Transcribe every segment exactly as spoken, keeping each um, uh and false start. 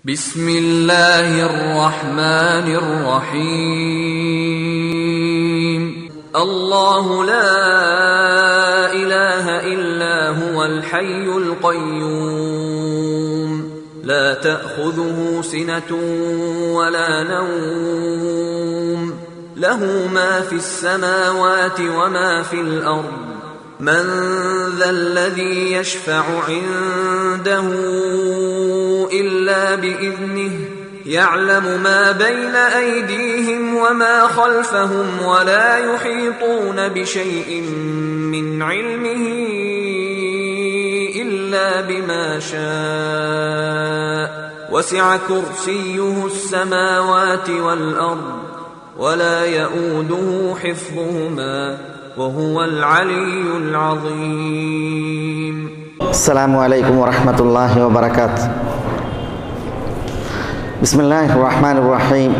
ബിസ്മില്ലാഹിർ റഹ്മാനിർ റഹീം. അല്ലാഹു ലാ ഇലാഹ ഇല്ലാ ഹുവൽ ഹയ്യുൽ ഖയ്യൂം ലാ തഅഖുദുഹു സിനതുൻ വലാ നൗം ലഹു മാ ഫിസ് സമാവാതി വമാ ഫിൽ അർദ് من ذا الذي يشفع عنده إلا بإذنه يعلم ما بين أيديهم وما خلفهم ولا يحيطون بشيء من علمه إلا بما شاء وسع كرسيه السماوات والأرض ولا يؤوده حفظهما وهو العلي العظيم. السلام عليكم ورحمة الله وبركاته. بسم الله الرحمن الرحيم.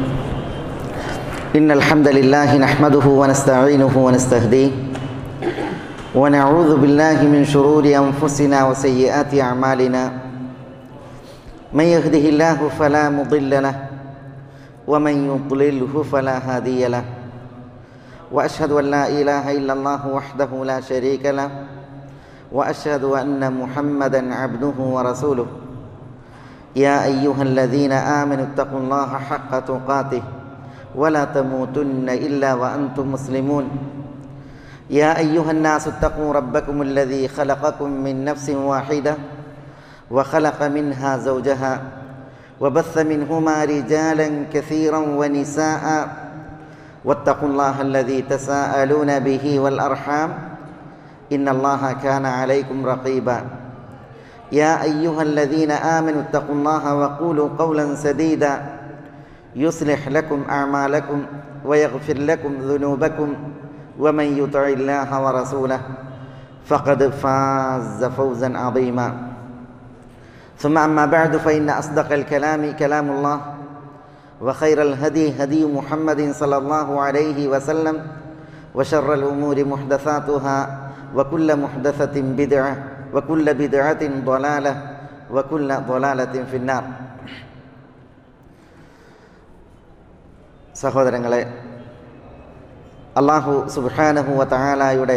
إن الحمد لله نحمده ونستعينه ونستهديه ونعوذ بالله من شرور أنفسنا وسيئات أعمالنا. من يهده الله فلا مضل له ومن يضلله فلا هادي له. وأشهد أن لا إله إلا الله وحده لا شريك له وأشهد أن محمدًا عبده ورسوله. يا أيها الذين آمنوا اتقوا الله حق تقاته ولا تموتن إلا وأنتم مسلمون. يا أيها الناس اتقوا ربكم الذي خلقكم من نفس واحدة وخلق منها زوجها وبث منهما رجالًا كثيرًا ونساءً واتقوا الله الذي تساءلون به والأرحام إن الله كان عليكم رقيبا. يا أيها الذين آمنوا اتقوا الله وقولوا قولا سديدا يصلح لكم أعمالكم ويغفر لكم ذنوبكم ومن يطع الله ورسوله فقد فاز فوزا عظيما. ثم أما بعد فإن أصدق الكلام كلام الله وخير الهدي هدي محمد صلى الله عليه وسلم وشر الأمور محدثاتها وكل محدثة بدعة وكل بدعة ضلالة وكل ضلالة في النار. സഹോദരങ്ങളെ, അല്ലാഹു സുബ്ഹാനഹു വ തആലയുടെ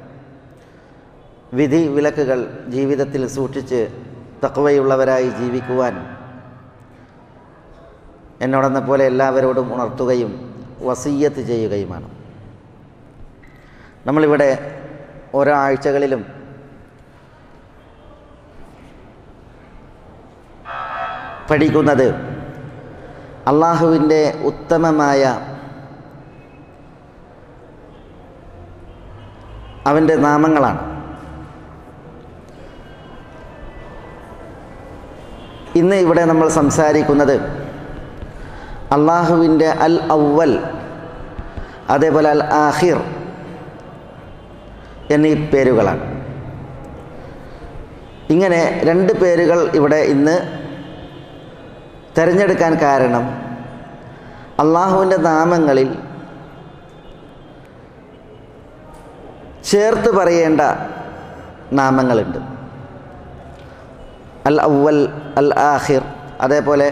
വിധി വിലക്കുകൾ ജീവിതത്തിൽ സൂക്ഷിച്ച് തഖ്വയുള്ളവരായി ജീവിക്കുവാൻ എന്നോടെന്ന പോലെ എല്ലാവരോടും ഉണർത്തുകയും വസിയ്യത്ത് ചെയ്യുകയുമാണ്. നമ്മളിവിടെ ഓരോ ആഴ്ചകളിലും പഠിക്കുന്നത് അള്ളാഹുവിൻ്റെ ഉത്തമമായ അവൻ്റെ നാമങ്ങളാണ്. ഇന്ന് ഇവിടെ നമ്മൾ സംസാരിക്കുന്നത് അള്ളാഹുവിൻ്റെ അൽ അവ്വൽ, അതേപോലെ അൽ ആഖിർ എന്നീ പേരുകളാണ്. ഇങ്ങനെ രണ്ട് പേരുകൾ ഇവിടെ ഇന്ന് തിരഞ്ഞെടുക്കാൻ കാരണം അള്ളാഹുവിൻ്റെ നാമങ്ങളിൽ ചേർത്ത് പറയേണ്ട നാമങ്ങളുണ്ട്. അൽ അവ്വൽ, അൽ ആഖിർ, അതേപോലെ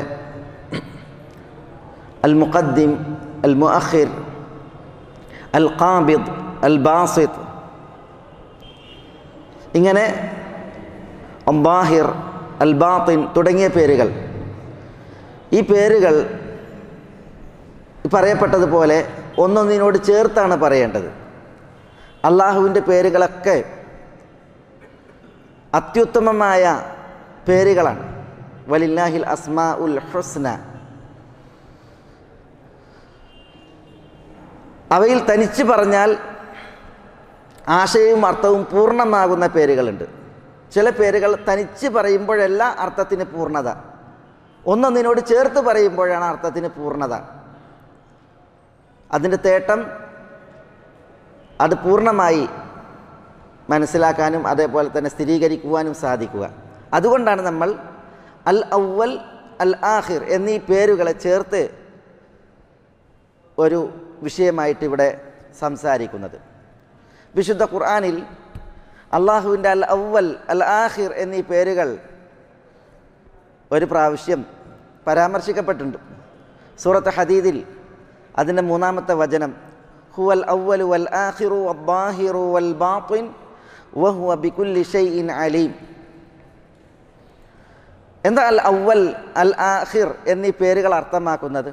അൽ മുഖദ്ദിം, അൽ മുഅഖിർ, അൽ ഖാബിദ്, അൽ ബാസിത്ത്, ഇങ്ങനെ അൽ-ളാഹിർ, അൽ ബാത്തിൻ തുടങ്ങിയ പേരുകൾ. ഈ പേരുകൾ പറയപ്പെട്ടതുപോലെ ഒന്നൊന്നിനോട് ചേർത്താണ് പറയേണ്ടത്. അള്ളാഹുവിൻ്റെ പേരുകളൊക്കെ അത്യുത്തമമായ പേരുകളാണ്. വലില്ലാഹിൽ അസ്മാഉൽ ഹുസ്ന. അവയിൽ തനിച്ച് പറഞ്ഞാൽ ആശയവും അർത്ഥവും പൂർണ്ണമാകുന്ന പേരുകളുണ്ട്. ചില പേരുകൾ തനിച്ച് പറയുമ്പോഴല്ല അർത്ഥത്തിന് പൂർണ്ണത, ഒന്നൊന്നിനോട് ചേർത്ത് പറയുമ്പോഴാണ് അർത്ഥത്തിന് പൂർണ്ണത. അതിൻ്റെ തേട്ടം അത് പൂർണ്ണമായി മനസ്സിലാക്കാനും അതേപോലെ തന്നെ സ്ഥിരീകരിക്കുവാനും സാധിക്കുക. അതുകൊണ്ടാണ് നമ്മൾ അൽ അവ്വൽ, അൽ ആഖിർ എന്നീ പേരുകളെ ചേർത്ത് ഒരു വിഷയമായിട്ട് ഇവിടെ സംസാരിക്കുന്നത്. വിശുദ്ധ ഖുർആനിൽ അള്ളാഹുവിൻ്റെ അൽ അവ്വൽ, അൽ ആഖിർ എന്നീ പേരുകൾ ഒരു പ്രാവശ്യം പരാമർശിക്കപ്പെട്ടിട്ടുണ്ട്. സൂറത്ത് ഹദീദിൽ അതിൻ്റെ മൂന്നാമത്തെ വചനം ഹുവൽ അവ്വലു വൽ ആഖിറു വദ്ദാഹിറു വൽ ബാത്തിൻ വഹുവ ബികുല്ലി ഷൈഇൻ അലീം. എന്താ അൽ അവ്വൽ, അൽ ആഖിർ എന്നീ പേരുകൾ അർത്ഥമാക്കുന്നത്?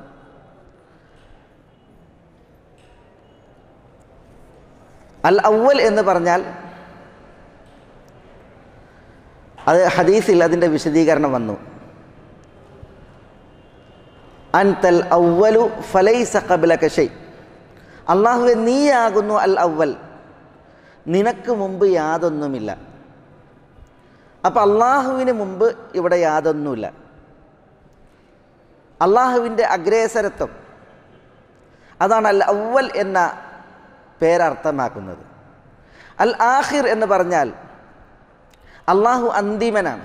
അൽ അവ്വൽ എന്ന് പറഞ്ഞാൽ അത് ഹദീസിൽ അതിൻ്റെ വിശദീകരണം വന്നു. അൻതൽ അവ്വലു ഫലൈസ ഖബ്ലക ഷൈ. അല്ലാഹുവേ, നീയാകുന്നു അൽ അവ്വൽ, നിനക്ക് മുമ്പ് യാതൊന്നുമില്ല. അപ്പം അള്ളാഹുവിന് മുമ്പ് ഇവിടെ യാതൊന്നുമില്ല. അള്ളാഹുവിൻ്റെ അഗ്രേസരത്വം, അതാണ് അൽ അവ്വൽ എന്ന പേരർത്ഥമാക്കുന്നത്. അൽ ആഖിർ എന്ന് പറഞ്ഞാൽ അള്ളാഹു അന്തിമനാണ്.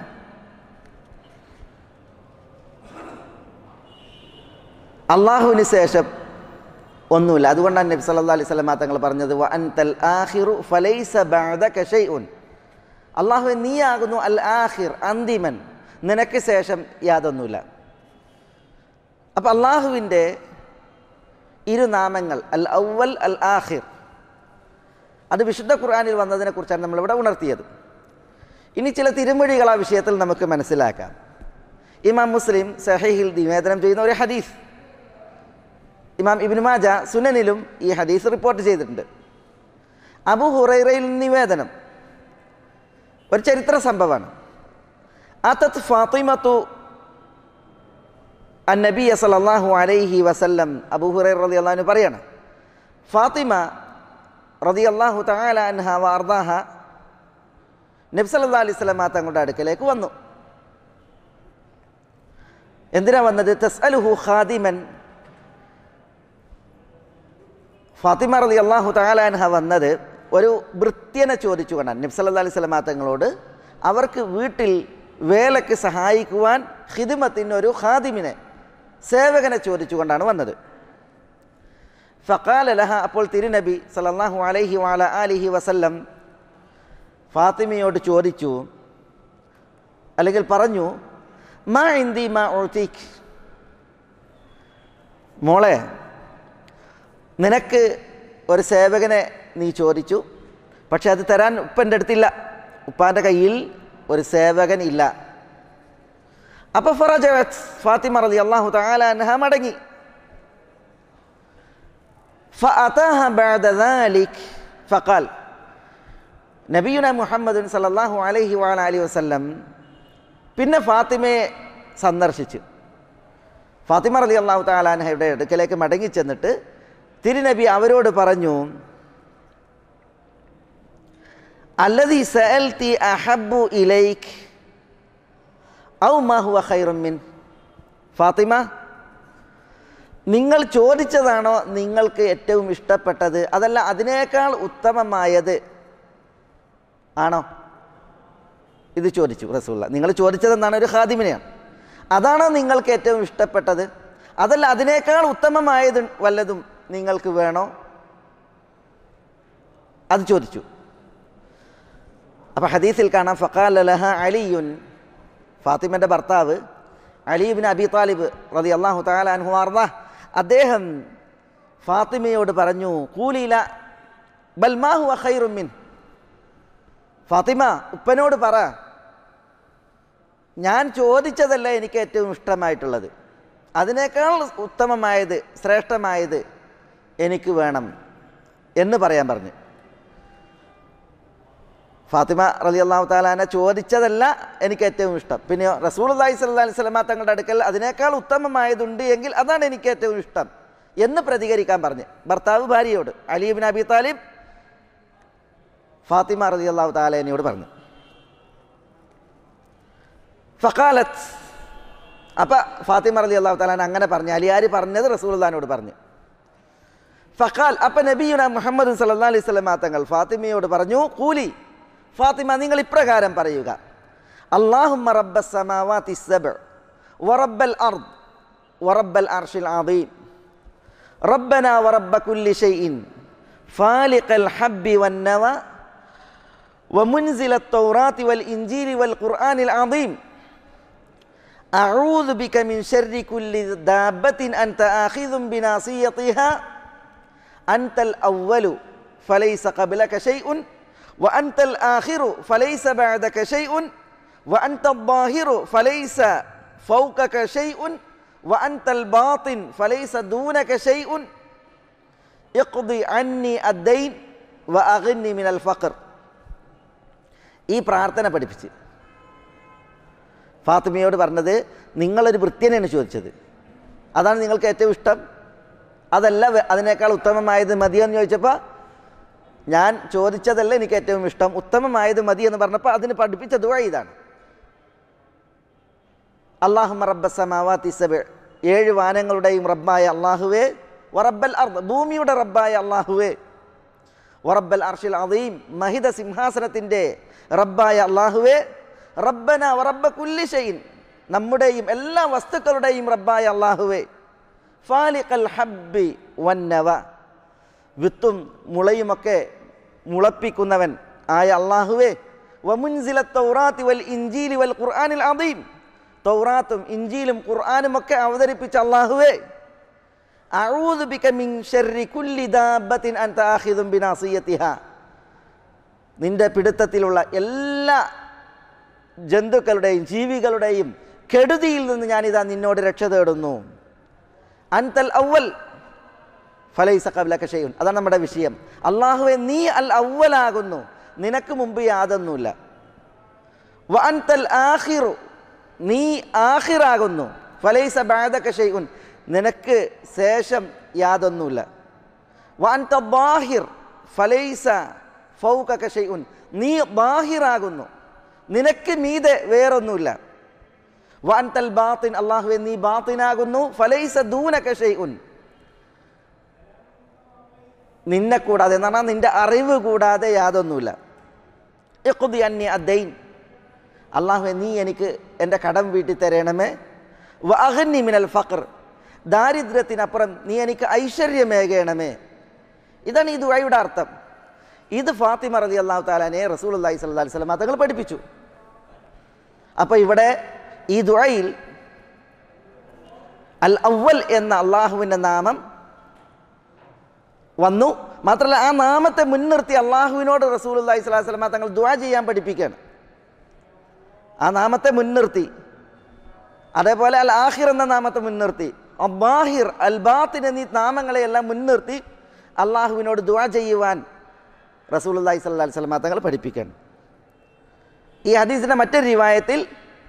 അള്ളാഹുവിന് ശേഷം ഒന്നുമില്ല. അതുകൊണ്ടാണ് നബി സല്ലല്ലാഹു അലൈഹി വസല്ലം തങ്ങൾ പറഞ്ഞത് വ അൻതൽ ആഖിറു ഫലൈസ ബഅദക ഷൈഉൻ. അള്ളാഹു നീയാകുന്നു അൽ ആഖിർ, അന്തിമൻ, നിനക്ക് ശേഷം യാതൊന്നുമില്ല. അപ്പം അള്ളാഹുവിൻ്റെ ഇരുനാമങ്ങൾ അൽ അവ്വൽ അൽ ആഖിർ, അത് വിശുദ്ധ ഖുർആനിൽ വന്നതിനെ കുറിച്ചാണ് നമ്മളിവിടെ ഉണർത്തിയത്. ഇനി ചില തിരുമൊഴികൾ ആ വിഷയത്തിൽ നമുക്ക് മനസ്സിലാക്കാം. ഇമാം മുസ്ലിം സഹീഹിൽ നിവേദനം ചെയ്യുന്ന ഒരു ഹദീസ്, ഇമാം ഇബ്നു മാജ സുനനിലും ഈ ഹദീസ് റിപ്പോർട്ട് ചെയ്തിട്ടുണ്ട്. അബൂ ഹുറൈറയിൽ നിവേദനം, ഒരു ചരിത്ര സംഭവമാണ്. അതത് ഫാത്തിമത്തു അന്നബിയ സല്ലല്ലാഹു അലൈഹി വസല്ലം. അബൂ ഹുറൈറ റളിയല്ലാഹു അൻഹു പറയാണ്, ഫാത്തിമ റളിയല്ലാഹു തആല അൻഹ വ അർദാഹ നബി സല്ലല്ലാഹു അലൈഹി വസല്ലം തങ്ങളുടെ അടുക്കലേക്ക് വന്നു. എന്തിനാ വന്നത്? തസ്അലുഹു ഖാദിമൻ. ഫാത്തിമ റളിയല്ലാഹു തആല അൻഹ വന്നത് ഒരു ഭൃത്യനെ ചോദിച്ചുകൊണ്ടാണ്. നബി സല്ലല്ലാഹു അലൈഹി വസല്ലം തങ്ങളോട് അവർക്ക് വീട്ടിൽ വേലയ്ക്ക് സഹായിക്കുവാൻ ഖിദ്മത്തിന് ഒരു ഖാദിമിനെ, സേവകനെ ചോദിച്ചുകൊണ്ടാണ് വന്നത്. ഫഖാല ലഹ, അപ്പോൾ തിരുനബി സല്ലല്ലാഹു അലൈഹി വഅല ആലിഹി വസല്ലം ഫാത്തിമയോട് ചോദിച്ചു, അല്ലെങ്കിൽ പറഞ്ഞു, മാ ഇൻദി മാ ഉഅ്തീക്. മോളെ, നിനക്ക് ഒരു സേവകനെ നീ ചോദിച്ചു, പക്ഷെ അത് തരാൻ ഉപ്പൻ്റെ അടുത്തില്ല, ഉപ്പാൻ്റെ കയ്യിൽ ഒരു സേവകൻ ഇല്ല. അപ്പോൾ ഫറജഅത് ഫാത്തിമ റളിയല്ലാഹു തആല അൻഹ മടങ്ങി. ഫഅതാഹ ബഅദ ദാലിക് ഫഖാൽ. നബിയുന മുഹമ്മദ് സല്ലല്ലാഹു അലൈഹി വഅലൈഹി വസല്ലം പിന്നെ ഫാത്തിമയെ സന്ദർശിച്ചു. ഫാത്തിമ റളിയല്ലാഹു തആല അൻഹയുടെ അടുക്കലേക്ക് മടങ്ങി ചെന്നിട്ട് തിരുനബി അവരോട് പറഞ്ഞു, അല്ലദീ സഅൽതി അഹബ്ബു ഇലൈക് ഔ മാ ഹുവ ഖൈറുൻ മിൻ. ഫാത്തിമ, നിങ്ങൾ ചോദിച്ചതാണോ നിങ്ങൾക്ക് ഏറ്റവും ഇഷ്ടപ്പെട്ടത്, അതല്ല അതിനേക്കാൾ ഉത്തമമായത് ആണോ? ഇത് ചോദിച്ചു റസൂലുള്ളാഹി. നിങ്ങൾ ചോദിച്ചതെന്നാണ്, ഒരു ഖാദിമിനെയാണ്. അതാണോ നിങ്ങൾക്ക് ഏറ്റവും ഇഷ്ടപ്പെട്ടത്, അതല്ല അതിനേക്കാൾ ഉത്തമമായത് വല്ലതും നിങ്ങൾക്ക് വേണോ? അത് ചോദിച്ചു. അപ്പം ഹദീസിൽ കാണാം, ഫഖാല ലഹ അലിയുൻ. ഫാത്തിമൻ്റെ ഭർത്താവ് അലി ഇബ്നു അബി താലിബ് റളിയല്ലാഹു തആല അൻഹു അർദാഹ്, അദ്ദേഹം ഫാത്തിമയോട് പറഞ്ഞു, ഖൂലില ബൽ മാ ഹുവ ഖൈറുൻ മിൻ. ഫാത്തിമ, ഉപ്പനോട് പറ, ഞാൻ ചോദിച്ചതല്ല എനിക്ക് ഏറ്റവും ഇഷ്ടമായിട്ടുള്ളത്, അതിനേക്കാൾ ഉത്തമമായത്, ശ്രേഷ്ഠമായത് എനിക്ക് വേണം എന്ന് പറയാൻ പറഞ്ഞു. ഫാത്തിമ റളിയല്ലാഹു തആല അൻഹ ചോദിച്ചതല്ല എനിക്ക് ഏറ്റവും ഇഷ്ടം, പിന്നെ റസൂലുള്ളാഹി സ്വല്ലല്ലാഹു അലൈഹി വസല്ലം തങ്ങളുടെ അടുക്കൽ അതിനേക്കാൾ ഉത്തമമായതുണ്ട് എങ്കിൽ അതാണ് എനിക്ക് ഏറ്റവും ഇഷ്ടം എന്ന് പ്രതികരിക്കാൻ പറഞ്ഞു ഭർത്താവ് ഭാര്യയോട്. Ali ibn Abi Talib Fatima റളിയല്ലാഹു തആല അൻഹയോട് പറഞ്ഞു. ഫഖാലത്ത്, അപ്പം ഫാത്തിമ റളിയല്ലാഹു തആല അങ്ങനെ പറഞ്ഞു. അലിയാർ പറഞ്ഞത് റസൂലുള്ളാഹിനോട് പറഞ്ഞു. ഫഖാൽ, അപ്പം നബിയുന മുഹമ്മദ് സല്ലല്ലാഹു അലൈഹി വസല്ലം തങ്ങൾ ഫാത്തിമയോട് പറഞ്ഞു, ഖൂലി, ഫാത്തിമ നിങ്ങൾ ഇപ്രകാരം പറയുക, അല്ലാഹുമ്മ റബ്ബസ് സമാവാതി സബ്അ വറബ്ബൽ അർദ് വറബ്ബൽ അർശിൽ അദീം റബ്ബനാ വറബ്ബ കുല്ലി ഷൈഇൻ ഫാലിഖൽ ഹബ്ബി വന്നവ വമുൻസിലത് തൗറാത്തി വൽ ഇൻജീലി വൽ ഖുർആനിൽ അദീം അഊദു ബിക മിൻ ശർരി കുല്ലി ദാബത്തിൻ അൻത ആഖിദുൻ ബിനാസിയതിഹാ അൻതൽ അവ്വലു ഫലൈസ ഖബ്ലക ശൈഉൻ വഅൻതൽ ആഖിറു ഫലൈസ ബഅദക ശൈഉൻ വഅൻതൽ ളാഹിറു ഫലൈസ ഫൗകക ശൈഉൻ വഅൻതൽ ബാത്തിൻ ഫലൈസ ദൂനക ശൈഉൻ ഇഖ്ദി അന്നി അദ്ദൈൻ വഅഗ്നി മിനൽ ഫഖർ. ഈ പ്രാർത്ഥന പഠിപ്പിച്ച് ഫാത്തിമയോട് പറഞ്ഞത്, നിങ്ങളൊരു വൃത്യനെയാണ് ചോദിച്ചത്, അതാണ് നിങ്ങൾക്ക് ഏറ്റവും ഇഷ്ടം, അതല്ല അതിനേക്കാൾ ഉത്തമമായത് മതിയെന്ന് ചോദിച്ചപ്പോൾ ഞാൻ ചോദിച്ചതല്ല എനിക്ക് ഏറ്റവും ഇഷ്ടം, ഉത്തമമായത് മതി എന്ന് പറഞ്ഞപ്പോൾ അതിന് പഠിപ്പിച്ച ദുആ ഇതാണ്. അല്ലാഹുമ്മ റബ്ബസ് സമാവാതി സബ്, ഏഴ് വാനങ്ങളുടെയും റബ്ബായ അല്ലാഹുവേ, വറബ്ബൽ അർദ്, ഭൂമിയുടെ റബ്ബായ അല്ലാഹുവേ, വറബ്ബൽ അർശിൽ അദീം, മഹിത സിംഹാസനത്തിൻ്റെ റബ്ബായ അല്ലാഹുവേ, റബ്ബന വറബ്ബ കുല്ലി ഷൈഇൻ, നമ്മുടെയും എല്ലാ വസ്തുക്കളുടെയും റബ്ബായ അല്ലാഹുവേ, ഫാലിഖൽ ഹബ്ബി വന്നവ, വിത്തും മുളയുമൊക്കെ മുളപ്പിക്കുന്നവൻ ആയ അല്ലാഹുവേ, വമുൻസിലത് തൗറാത്തി വൽ ഇൻജീലി വൽ ഖുർആനിൽ അദീം, തൗറാത്തും ഇൻജീലും ഖുർആനും ഒക്കെ അവതരിപ്പിച്ച അല്ലാഹുവേ, അഊദു ബിക മിൻ ശർരി കുല്ലി ദാബത്തിൻ അൻത ആഖിദുൻ ബിനാസിയതിഹാ, നിന്റെ പിടുത്തത്തിലുള്ള എല്ലാ ജന്തുക്കളുടെയും ജീവികളുടെയും കെടുതിയിൽ നിന്ന് ഞാനിതാ നിന്നോട് രക്ഷ തേടുന്നു. അൻതൽ അവ്വൽ ഫലൈസ ഖബ്ലക ശൈഉൻ, അതാണ് നമ്മുടെ വിഷയം. അല്ലാഹുവേ, നീ അൽ അവ്വലാകുന്നു, നിനക്ക് മുമ്പ് യാതൊന്നുമില്ല. വ അൻതൽ ആഖിറു, നീ ആഖിറാകുന്നു. ഫലൈസ ബഅദക ശൈഉൻ, നിനക്ക് ശേഷം യാതൊന്നുമില്ല. വ അൻത ളാഹിർ ഫലൈസ ഫൗകക ശൈഉൻ, നീ ളാഹിറാകുന്നു, നിനക്ക് മീതെ വേറൊന്നുമില്ല. വ അൻതൽ ബാത്തിൻ, അല്ലാഹുവേ നീ ബാത്തിനാകുന്നു. ഫലൈസ ദൂനക ശൈഉൻ, നിന്നെ കൂടാതെ എന്ന് പറഞ്ഞാൽ നിന്റെ അറിവ് കൂടാതെ യാതൊന്നുമില്ല. ഇഖ്ദി അന്നി അദ്ദൈൻ, അല്ലാഹുവേ നീ എനിക്ക് എൻ്റെ കടം വീട്ടി തരണമേ. വ അഗ്നി മിനൽ ഫഖർ, ദാരിദ്ര്യത്തിനപ്പുറം നീ എനിക്ക് ഐശ്വര്യമേകണമേ. ഇതാണ് ഈ ദുആയുടെ അർത്ഥം. ഇത് ഫാത്തിമ റളിയല്ലാഹു തആലയെ റസൂലുള്ളാഹി സ്വല്ലല്ലാഹു അലൈഹി വസല്ലം തങ്ങൾ പഠിപ്പിച്ചു. അപ്പോൾ ഇവിടെ ഈ ദുആയിൽ അൽ അവ്വൽ എന്ന അള്ളാഹുവിൻ്റെ നാമം വന്നു. മാത്രമല്ല, ആ നാമത്തെ മുൻനിർത്തി അള്ളാഹുവിനോട് റസൂലുള്ളാഹി സ്വല്ലല്ലാഹു അലൈഹി വസല്ലം തങ്ങൾ ദുആ ചെയ്യാൻ പഠിപ്പിക്കുകയാണ്. ആ നാമത്തെ മുൻനിർത്തി, അതേപോലെ അൽ ആഖിർ എന്ന നാമത്തെ മുൻനിർത്തി, അൽ ബാഹിർ, അൽ ബാത്തിൻ എന്നീ നാമങ്ങളെയെല്ലാം മുൻനിർത്തി അള്ളാഹുവിനോട് ദുആ ചെയ്യുവാൻ റസൂലുള്ളാഹി സ്വല്ലല്ലാഹു അലൈഹി വസല്ലം തങ്ങൾ പഠിപ്പിക്കുകയാണ്. ഈ ഹദീസിൻ്റെ മറ്റൊരു റിവായത്തിൽ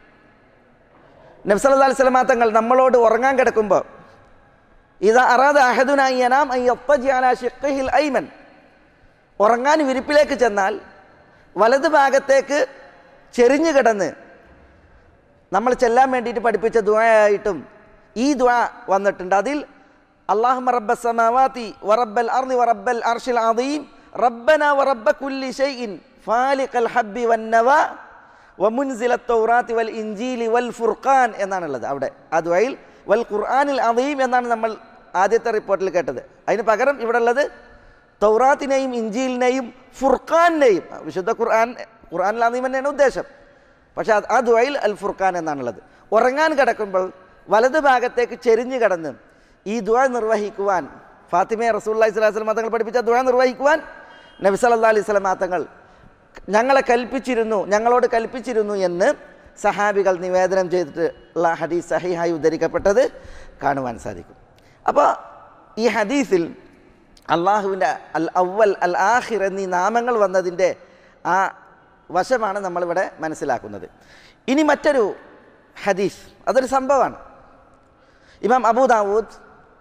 നബി സല്ലല്ലാഹു അലൈഹി വസല്ലം തങ്ങൾ നമ്മളോട് ഉറങ്ങാൻ കിടക്കുമ്പോൾ, ഇദാ അറാദ അഹദുനാ യനാം അൻ യത്തജി അലാ ശിഖ്ഹിൽ ഐമൻ, ഉറങ്ങാൻ വിരിപ്പിലേക്ക് ചെന്നാൽ വലത് ഭാഗത്തേക്ക് ചെരിഞ്ഞു കിടന്ന് നമ്മൾ ചെല്ലാൻ വേണ്ടിയിട്ട് പഠിപ്പിച്ച ദുആയായിട്ടും ഈ ദുആ വന്നിട്ടുണ്ട്. അതിൽ അല്ലാഹുമ്മ റബ്ബസ് സമാവാതി വറബ്ബൽ അർളി വറബ്ബൽ അർശിൽ അദീം റബ്ബന വറബ്ബ കുല്ലി ഷൈഇൻ ഫാലിഖൽ ഹബ്ബി വന്നവാ വമുൻസിലത് തൗറാത്തി വൽ ഇൻജീലി വൽ ഫുർഖാൻ എന്നാണുള്ളത്. അവിടെ ആ ദുആയിൽ വൽ ഖുർആനിൽ അദീം എന്നാണ് നമ്മൾ ആദ്യത്തെ റിപ്പോർട്ടിൽ കേട്ടത്. അതിന് പകരം ഇവിടെ ഉള്ളത് തൗറാത്തിനെയും ഇൻജീലിനെയും ഫുർഖാനിനെയും, വിശുദ്ധ ഖുർആൻ ഖുർആനിൽ അദീം തന്നെയാണ് ഉദ്ദേശം, പക്ഷേ ആ ദുആയിൽ അൽ ഫുർഖാൻ എന്നാണുള്ളത്. ഉറങ്ങാൻ കിടക്കുമ്പോൾ വലത് ഭാഗത്തേക്ക് ചെരിഞ്ഞു കിടന്ന് ഈ ദുആ നിർവഹിക്കുവാൻ, ഫാത്തിമയെ റസൂലുള്ളാഹി സ്വല്ലല്ലാഹു അലൈഹി വസല്ലം തങ്ങൾ പഠിപ്പിച്ച ദുആ നിർവഹിക്കുവാൻ നബി സല്ലല്ലാഹു അലൈഹി വസല്ലം തങ്ങൾ ഞങ്ങളെ കൽപ്പിച്ചിരുന്നു, ഞങ്ങളോട് കൽപ്പിച്ചിരുന്നു എന്ന് സഹാബികൾ നിവേദനം ചെയ്തിട്ടുള്ള ഹദീസ് സഹീഹായി ഉദ്ധരിക്കപ്പെട്ടത് കാണുവാൻ സാധിക്കും. അപ്പോൾ ഈ ഹദീസിൽ അള്ളാഹുവിൻ്റെ അൽ അവ്വൽ അൽ ആഖിർ എന്നീ നാമങ്ങൾ വന്നതിൻ്റെ ആ വശമാണ് നമ്മളിവിടെ മനസ്സിലാക്കുന്നത്. ഇനി മറ്റൊരു ഹദീസ്, അതൊരു സംഭവമാണ്. ഇമാം അബൂ ദാവൂദ്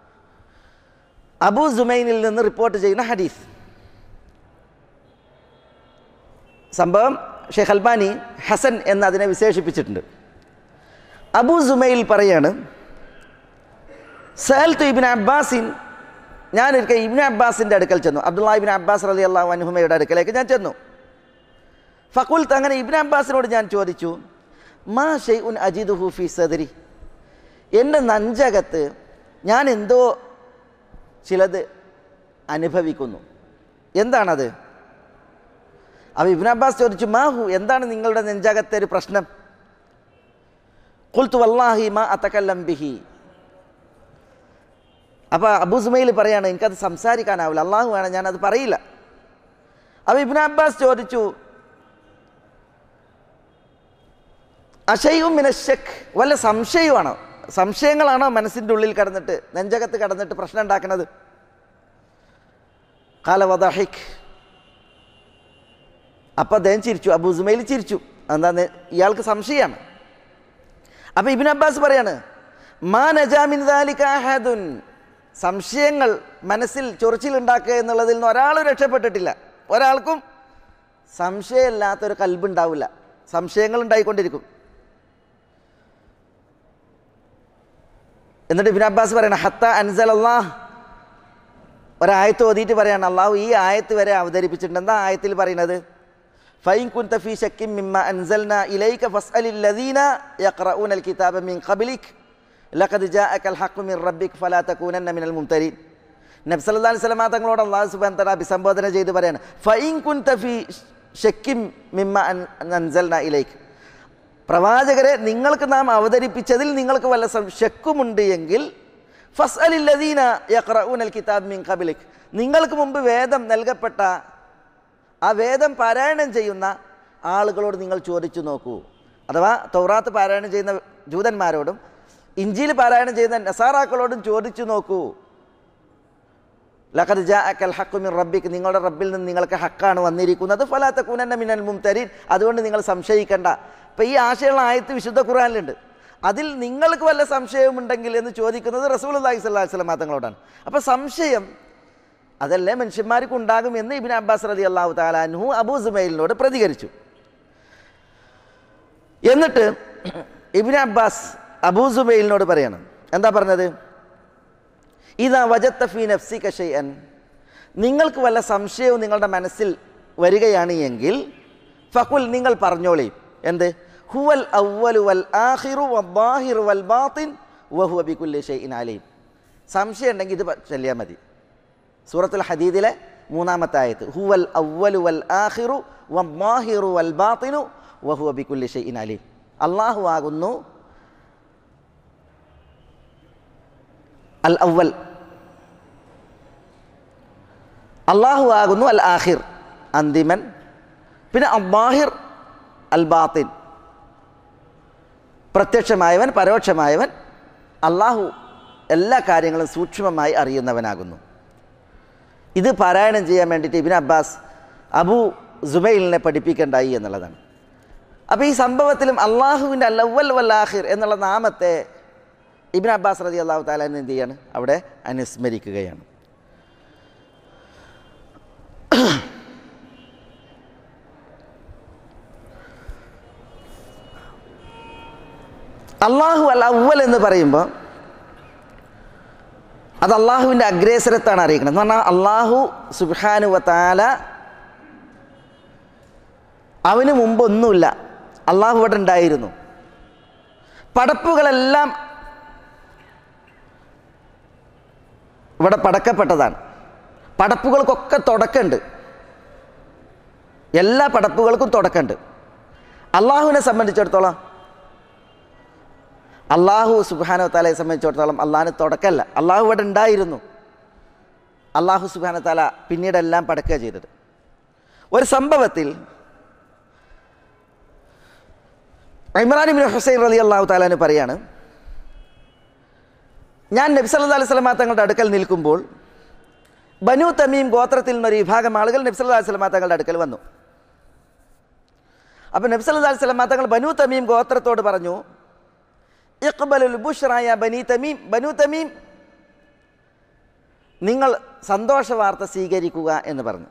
അബൂ സുമൈനിൽ നിന്ന് റിപ്പോർട്ട് ചെയ്യുന്ന ഹദീസ്. സംഭവം ഷെയ്ഖ് അൽബാനി ഹസൻ എന്ന് അതിനെ വിശേഷിപ്പിച്ചിട്ടുണ്ട്. അബൂ സുമൈൽ പറയാണ്, സഅൽതു ഇബ്നു അബ്ബാസിൻ, ഞാൻ ഒരിക്കൽ ഇബ്നു അബ്ബാസിൻ്റെ അടുക്കൽ ചെന്നു, അബ്ദുല്ലാഹി ഇബ്നു അബ്ബാസ് റളിയല്ലാഹു അൻഹുമയുടെ അടുക്കലേക്ക് ഞാൻ ചെന്നു. ഫഖുൽത്ത്, അങ്ങനെ ഇബ്നു അബ്ബാസിനോട് ഞാൻ ചോദിച്ചു, മാ ഷൈഉൻ അജിദുഹു ഫീ സദ്രി, എൻ്റെ നെഞ്ചകത്ത് ഞാൻ എന്തോ ചിലത് അനുഭവിക്കുന്നു, എന്താണത്? അപ്പോൾ ഇബ്നു അബ്ബാസ് ചോദിച്ചു, മാഹു, എന്താണ് നിങ്ങളുടെ നെഞ്ചകത്തെ ഒരു പ്രശ്നം? ഖുൽതു വല്ലാഹി മാ അതകല്ലം ബിഹി. അപ്പോൾ അബൂ സുമൈൽ പറയാണ്, എനിക്കത് സംസാരിക്കാനാവില്ല, അള്ളാഹു വേണം, ഞാനത് പറയില്ല. അപ്പോൾ ഇബ്നു അബ്ബാസ് ചോദിച്ചു, അശൈഉം മിന ശക്ക്, വല്ല സംശയമാണോ, സംശയങ്ങളാണോ മനസ്സിൻ്റെ ഉള്ളിൽ കടന്നിട്ട് നെഞ്ചകത്ത് കടന്നിട്ട് പ്രശ്നം ഉണ്ടാക്കുന്നത്? ഖാല വദഹിക്. അപ്പോൾ അദ്ദേഹം ചിരിച്ചു, അബൂ സുമൈൽ ചിരിച്ചു. എന്താന്ന്, ഇയാൾക്ക് സംശയമാണ്. അപ്പോൾ ഇബ്നു അബ്ബാസ് പറയാണ്, മാ നജാ മിൻ ദാലിക അഹദുൻ, സംശയങ്ങൾ മനസ്സിൽ ചൊറിച്ചിലുണ്ടാക്കുക എന്നുള്ളതിൽ നിന്ന് ഒരാളും രക്ഷപ്പെട്ടിട്ടില്ല. ഒരാൾക്കും സംശയമില്ലാത്തൊരു കൽബുണ്ടാവില്ല, സംശയങ്ങൾ ഉണ്ടായിക്കൊണ്ടിരിക്കും. എന്നിട്ട് ഇബ്നു അബ്ബാസ് പറയണം, ഹത്ത അൻസൽ അല്ലാഹ്, ഒരായത്ത് ഓതിയിട്ട് പറയാണ്, അള്ളാഹു ഈ ആയത്ത് വരെ അവതരിപ്പിച്ചിട്ടുണ്ട്. എന്താ ആയത്തിൽ പറയുന്നത്? ഫൈൻ കുൻത ഫീ ശക്കിൻ മിമ്മ അൻസൽനാ ഇലൈക ഫസ്അലിൽ ലദീന യഖറഊനൽ കിതാബ മിൻ ഖബ്ലിക് ലഖദ് ജാഅകൽ ഹഖ്ഖു മിൻ റബ്ബിക ഫലാ തകൂനന്ന മിനൽ മുംതരീൻ. നബി സല്ലല്ലാഹു അലൈഹി വസല്ലം തങ്ങളോട് അല്ലാഹു സുബ്ഹാനഹു വ തആല അഭിസംബോധന ചെയ്ത് പറയാണ്, ഫൈൻ കുൻത ഫീ ശക്കിൻ മിമ്മ അൻസൽനാ ഇലൈക, പ്രവാചകരെ നിങ്ങൾക്ക് നാം അവതരിപ്പിച്ചതിൽ നിങ്ങൾക്ക് വല്ല ശക്കുമുണ്ട് എങ്കിൽ ഫസ്അലിൽ ലദീന യഖറഊനൽ കിതാബ മിൻ ഖബ്ലിക്, നിങ്ങൾക്ക് മുമ്പ് വേദം നൽകപ്പെട്ട ആ വേദം പാരായണം ചെയ്യുന്ന ആളുകളോട് നിങ്ങൾ ചോദിച്ചു നോക്കൂ. അഥവാ തൗറാത്ത് പാരായണം ചെയ്യുന്ന ജൂതന്മാരോടും ഇഞ്ചീൽ പാരായണം ചെയ്യുന്ന നസാറാക്കളോടും ചോദിച്ചു നോക്കൂ. ലഖദ് ജാഅകൽ ഹഖ്ഖു മിൻ റബ്ബിക, നിങ്ങളുടെ റബ്ബിൽ നിന്ന് നിങ്ങൾക്ക് ഹക്കാണ് വന്നിരിക്കുന്നത്. ഫലാ തകൂനന്ന മിനൽ മുംതരീൻ, അതുകൊണ്ട് നിങ്ങൾ സംശയിക്കേണ്ട. അപ്പോൾ ഈ ആശയമുള്ള ആയത്ത് വിശുദ്ധ ഖുർആനിലുണ്ട്. അതിൽ നിങ്ങൾക്ക് വല്ല സംശയമുണ്ടെങ്കിൽ എന്ന് ചോദിക്കുന്നത് റസൂലുള്ളാഹി സ്വല്ലല്ലാഹു അലൈഹി വസല്ലം തങ്ങളോടാണ്. അപ്പോൾ സംശയം അതല്ലേ മനുഷ്യന്മാർക്ക് ഉണ്ടാകും എന്ന് ഇബ്നു അബ്ബാസ് റളിയല്ലാഹു തആല അൻഹു അബൂ സുമൈലിനോട് പ്രതികരിച്ചു. എന്നിട്ട് ഇബ്നു അബ്ബാസ് അബൂ സുമൈലിനോട് പറയണം, എന്താ പറഞ്ഞത്? ഇദാ വജദ്ത ഫീ നഫ്സിക ശൈഅൻ, നിങ്ങൾക്ക് വല്ല സംശയവും നിങ്ങളുടെ മനസ്സിൽ വരികയാണ് എങ്കിൽ ഫഖുൽ, നിങ്ങൾ പറഞ്ഞോളി. എന്ത്? ഹുവൽ അവ്വലു വൽ ആഖിറു വദ്ദാഹിറു വൽ ബാത്തിൻ വഹുവ ബികുല്ലി ഷൈഇൻ അലീം. സംശയം ഉണ്ടെങ്കിൽ ഇത് ചൊല്ലിയാൽ മതി. സൂറത്തുൽ ഹദീദിലെ മൂന്നാമത്തെ ആയത്ത്, ഹുവൽ അവ്വലു വൽ ആഖിറു വദ്ദാഹിറു വൽ ബാത്തിനു വഹുവ ബികുല്ലി ഷൈഇൻ അലീം. അല്ലാഹു ആകുന്നു അൽ അവ്വൽ, അല്ലാഹു ആകുന്നു അൽ ആഖിർ അന്തിമൻ, പിന്നെ അദ്ദാഹിർ അൽ ബാത്തിൻ പ്രത്യക്ഷമായവൻ പരോക്ഷമായവൻ. അല്ലാഹു എല്ലാ കാര്യങ്ങളും സൂക്ഷ്മമായി അറിയുന്നവനാകുന്നു. ഇത് പാരായണം ചെയ്യാൻ വേണ്ടിയിട്ട് ഇബ്നു അബ്ബാസ് അബൂ സുമൈലിനെ പഠിപ്പിക്കേണ്ടായി എന്നുള്ളതാണ്. അപ്പോൾ ഈ സംഭവത്തിലും അള്ളാഹുവിൻ്റെ അൽ അവ്വൽ വൽ ആഖിർ എന്നുള്ള നാമത്തെ ഇബ്നു അബ്ബാസ് റളിയല്ലാഹു തആല എന്ത് ചെയ്യാണ്? അവിടെ അനുസ്മരിക്കുകയാണ്. അള്ളാഹു അൽ അവ്വൽ എന്ന് പറയുമ്പോൾ അത് അള്ളാഹുവിൻ്റെ അഗ്രേസരത്താണ് അറിയിക്കുന്നത്. എന്ന് പറഞ്ഞാൽ അള്ളാഹു സുബ്ഹാനഹു വ തആല അവന് മുമ്പൊന്നുമില്ല, അള്ളാഹു ഇവിടെ ഉണ്ടായിരുന്നു. പടപ്പുകളെല്ലാം ഇവിടെ പടക്കപ്പെട്ടതാണ്. പടപ്പുകൾക്കൊക്കെ തുടക്കമുണ്ട്, എല്ലാ പടപ്പുകൾക്കും തുടക്കമുണ്ട്. അള്ളാഹുവിനെ സംബന്ധിച്ചിടത്തോളം, അള്ളാഹു സുബ്ഹാനഹു വ തആലയെ സംബന്ധിച്ചിടത്തോളം അള്ളാഹിന് തുടക്കമല്ല. അള്ളാഹു ഇവിടെ ഉണ്ടായിരുന്നു, അള്ളാഹു സുബ്ഹാനഹു വ തആല പിന്നീടെല്ലാം പടക്കുക ചെയ്തത്. ഒരു സംഭവത്തിൽ ഇമ്രാൻ ഇബ്നു ഹുസൈൻ റളിയല്ലാഹു തആല അൻഹു പറയാണ്, ഞാൻ നബി സല്ലല്ലാഹു അലൈഹി വസല്ലം തങ്ങളുടെ അടുക്കൽ നിൽക്കുമ്പോൾ ബനു തമീം ഗോത്രത്തിൽ നിന്നൊരു വിഭാഗം ആളുകൾ നബി സല്ലല്ലാഹു അലൈഹി വസല്ലം തങ്ങളുടെ അടുക്കൽ വന്നു. അപ്പോൾ നബി സല്ലല്ലാഹു അലൈഹി വസല്ലം തങ്ങൾ ബനു തമീം ഗോത്രത്തോട് പറഞ്ഞു, ഇഖ്ബലുൽ ബുശ്റ യാ ബനി തമീം, ബനു തമീം നിങ്ങൾ സന്തോഷ വാർത്ത സ്വീകരിക്കുക എന്ന് പറഞ്ഞു.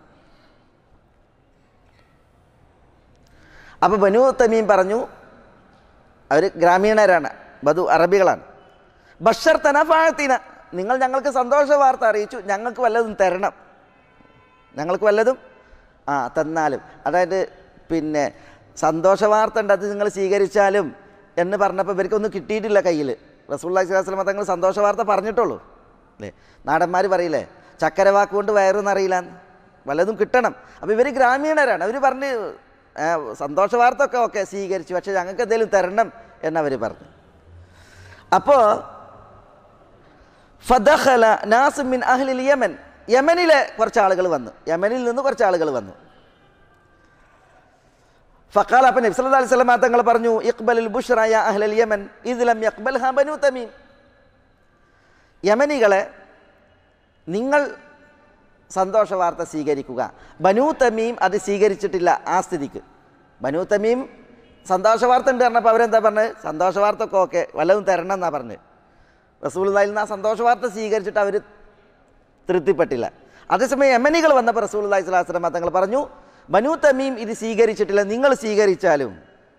അപ്പോൾ ബനു തമീം പറഞ്ഞു, അവർ ഗ്രാമീണരാണ്, ബദു അറബികളാണ്. ബഷർ തനഫാഴത്തിന, നിങ്ങൾ ഞങ്ങൾക്ക് സന്തോഷ വാർത്ത അറിയിച്ചു, ഞങ്ങൾക്ക് വല്ലതും തരണം, ഞങ്ങൾക്ക് വല്ലതും ആ തന്നാലും. അതായത് പിന്നെ സന്തോഷ വാർത്ത ഉണ്ട്, അത് നിങ്ങൾ സ്വീകരിച്ചാലും എന്ന് പറഞ്ഞപ്പോൾ ഇവർക്കൊന്നും കിട്ടിയിട്ടില്ല കയ്യിൽ. റസൂലുള്ളാഹി സ്വല്ലല്ലാഹു അലൈഹി വസല്ലം തങ്ങൾ സന്തോഷ വാർത്ത പറഞ്ഞിട്ടുള്ളൂ അല്ലേ. നാടന്മാർ പറയില്ലേ, ചക്കര വാക്കുകൊണ്ട് വയറൊന്നും അറിയില്ല, വല്ലതും കിട്ടണം. അപ്പോൾ ഇവർ ഗ്രാമീണരാണ്, അവർ പറഞ്ഞ് സന്തോഷ വാർത്ത ഒക്കെ ഓക്കെ സ്വീകരിച്ചു, പക്ഷേ ഞങ്ങൾക്ക് എന്തെങ്കിലും തരണം എന്നവർ പറഞ്ഞു. അപ്പോൾ ഫദഖല നാസ് മിൻ അഹ്ലിൽ യമൻ, യമനിലെ കുറച്ച് ആളുകൾ വന്നു, യമനിൽ നിന്ന് കുറച്ച് ആളുകൾ വന്നു. ഫഖാല, അപ്പം നബി സല്ലല്ലാഹു അലൈഹി വസല്ലം തങ്ങൾ പറഞ്ഞു, ഇഖ്ബലുൽ ബുശ്റ യാ അഹ്ലൽ യമൻ ഇദ് ലം യഖ്ബൽഹാ ബനൂ തമീം. യമനികളെ, നിങ്ങൾ സന്തോഷ വാർത്ത സ്വീകരിക്കുക. ബനൂ തമീം അത് സ്വീകരിച്ചിട്ടില്ല. ആ സ്ഥിതിക്ക് ബനൂ തമീം സന്തോഷ വാർത്ത ഉണ്ട് പറഞ്ഞപ്പോൾ അവരെന്താ പറഞ്ഞത്? സന്തോഷ വാർത്തയൊക്കെ ഓക്കെ, വല്ലതും തരണം എന്നാണ് പറഞ്ഞത്. റസൂലുള്ളാഹിൽ നിന്ന് ആ സന്തോഷ വാർത്ത സ്വീകരിച്ചിട്ട് അവർ തൃപ്തിപ്പെട്ടില്ല. അതേസമയം യമനികൾ വന്നപ്പോൾ റസൂലുള്ളാഹി സ്വല്ലല്ലാഹു അലൈഹി വസല്ലം തങ്ങൾ പറഞ്ഞു, ബനൂ തമീം ഇത് സ്വീകരിച്ചിട്ടില്ല, നിങ്ങൾ സ്വീകരിച്ചാലും.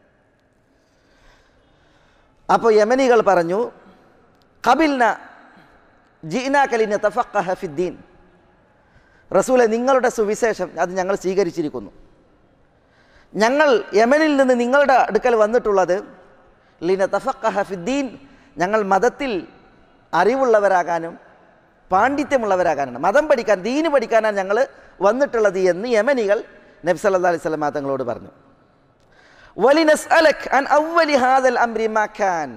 അപ്പോൾ യമനികൾ പറഞ്ഞു, ഖബിൽന ജിഇനാക ലിനതഫഖഹ ഫിദ്ദീൻ, റസൂലെ നിങ്ങളുടെ സുവിശേഷം അത് ഞങ്ങൾ സ്വീകരിച്ചിരിക്കുന്നു. ഞങ്ങൾ യമനിൽ നിന്ന് നിങ്ങളുടെ അടുക്കൽ വന്നിട്ടുള്ളത് ലിനതഫഖഹ ഫിദ്ദീൻ, ഞങ്ങൾ മതത്തിൽ അറിവുള്ളവരാകാനും പാണ്ഡിത്യമുള്ളവരാകാനാണ്, മതം പഠിക്കാൻ, ദീന് പഠിക്കാനാണ് ഞങ്ങൾ വന്നിട്ടുള്ളത് എന്ന് യമനികൾ നബി സല്ലല്ലാഹു അലൈഹി വസല്ലം തങ്ങളോട് പറഞ്ഞു. വലിനസ്അലക അൻ അവ്വലി ഹാദൽ അംരി മാ കാൻ,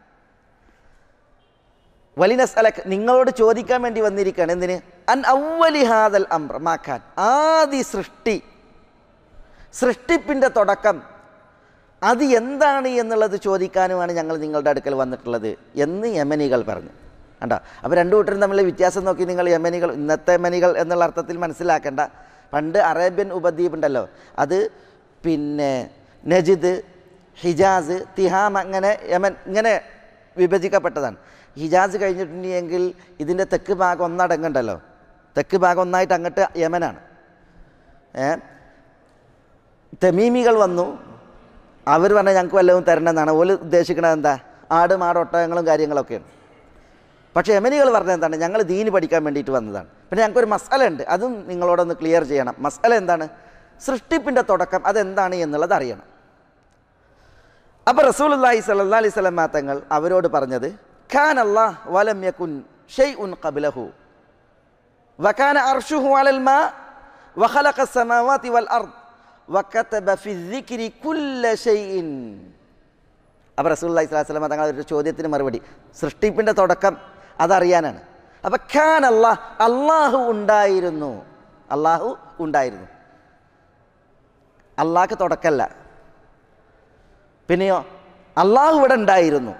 വലിനസ്അലക നിങ്ങളോട് ചോദിക്കാൻ വേണ്ടി വന്നിരിക്കുകയാണ്. എന്തിന്? അൻ അവ്വലി ഹാദൽ അംർ മാ കാൻ, ആദി സൃഷ്ടി, സൃഷ്ടിപ്പിൻ്റെ തുടക്കം അത് എന്താണ് എന്നുള്ളത് ചോദിക്കാനുമാണ് ഞങ്ങൾ നിങ്ങളുടെ അടുക്കൽ വന്നിട്ടുള്ളത് എന്ന് യമനികൾ പറഞ്ഞു. കണ്ടോ? അപ്പോൾ രണ്ടു കൂട്ടരും തമ്മിലുള്ള വ്യത്യാസം നോക്കി നിങ്ങൾ യമനികൾ, ഇന്നത്തെ യമനികൾ എന്നുള്ള അർത്ഥത്തിൽ മനസ്സിലാക്കേണ്ട. പണ്ട് അറേബ്യൻ ഉപദ്വീപ് ഉണ്ടല്ലോ, അത് പിന്നെ നജിദ്, ഹിജാസ്, തിഹാം, അങ്ങനെ യമൻ ഇങ്ങനെ വിഭജിക്കപ്പെട്ടതാണ്. ഹിജാസ് കഴിഞ്ഞിട്ടുണ്ടെങ്കിൽ ഇതിൻ്റെ തെക്ക് ഭാഗം ഒന്നടങ്ങുണ്ടല്ലോ, തെക്ക് ഭാഗം ഒന്നായിട്ട് അങ്ങോട്ട് യമനാണ്. ഏ തമീമികൾ വന്നു, അവർ പറഞ്ഞാൽ ഞങ്ങൾക്ക് വല്ലതും തരണം എന്നാണ് ഓല് ഉദ്ദേശിക്കണത്. എന്താ? ആട്, മാട്, ഒട്ടകങ്ങളും കാര്യങ്ങളൊക്കെയാണ്. പക്ഷേ യമനികൾ പറഞ്ഞത് എന്താണ്? ഞങ്ങൾ ദീന് പഠിക്കാൻ വേണ്ടിയിട്ട് വന്നതാണ്. പിന്നെ ഞങ്ങൾക്കൊരു മസല ഉണ്ട്, അതും നിങ്ങളോടൊന്ന് ക്ലിയർ ചെയ്യണം. മസല എന്താണ്? സൃഷ്ടിപ്പിൻ്റെ തുടക്കം അതെന്താണ് എന്നുള്ളത് അറിയണം. അപ്പോൾ റസൂലുള്ളാഹി സ്വല്ലല്ലാഹി അലൈഹി വസല്ലം തങ്ങൾ അവരോട് പറഞ്ഞത്, ഖാന അല്ലാഹ് വലം യകുൻ ഷൈഉൻ ഖബ്ലഹു വകാന അർശുഹു അലൽ മാ വഖലഖ അസ്സമാവാതി വൽ അർദ് വകതബ ഫി الذിക്രി കുല്ല ഷൈഇൻ. അപ്പോൾ റസൂലുള്ളാഹി സ്വല്ലല്ലാഹി അലൈഹി വസല്ലം തങ്ങൾ ഒരു ചോദ്യത്തിന് മറുപടി, സൃഷ്ടിപ്പിൻ്റെ തുടക്കം അതറിയാനാണ്. അപ്പം ഖാൻ അല്ലാഹ്, അള്ളാഹു ഉണ്ടായിരുന്നു, അള്ളാഹു ഉണ്ടായിരുന്നു. അള്ളാഹ്ക്ക് തുടക്കമല്ല, പിന്നെയോ അള്ളാഹു ഇവിടെ ഉണ്ടായിരുന്നു.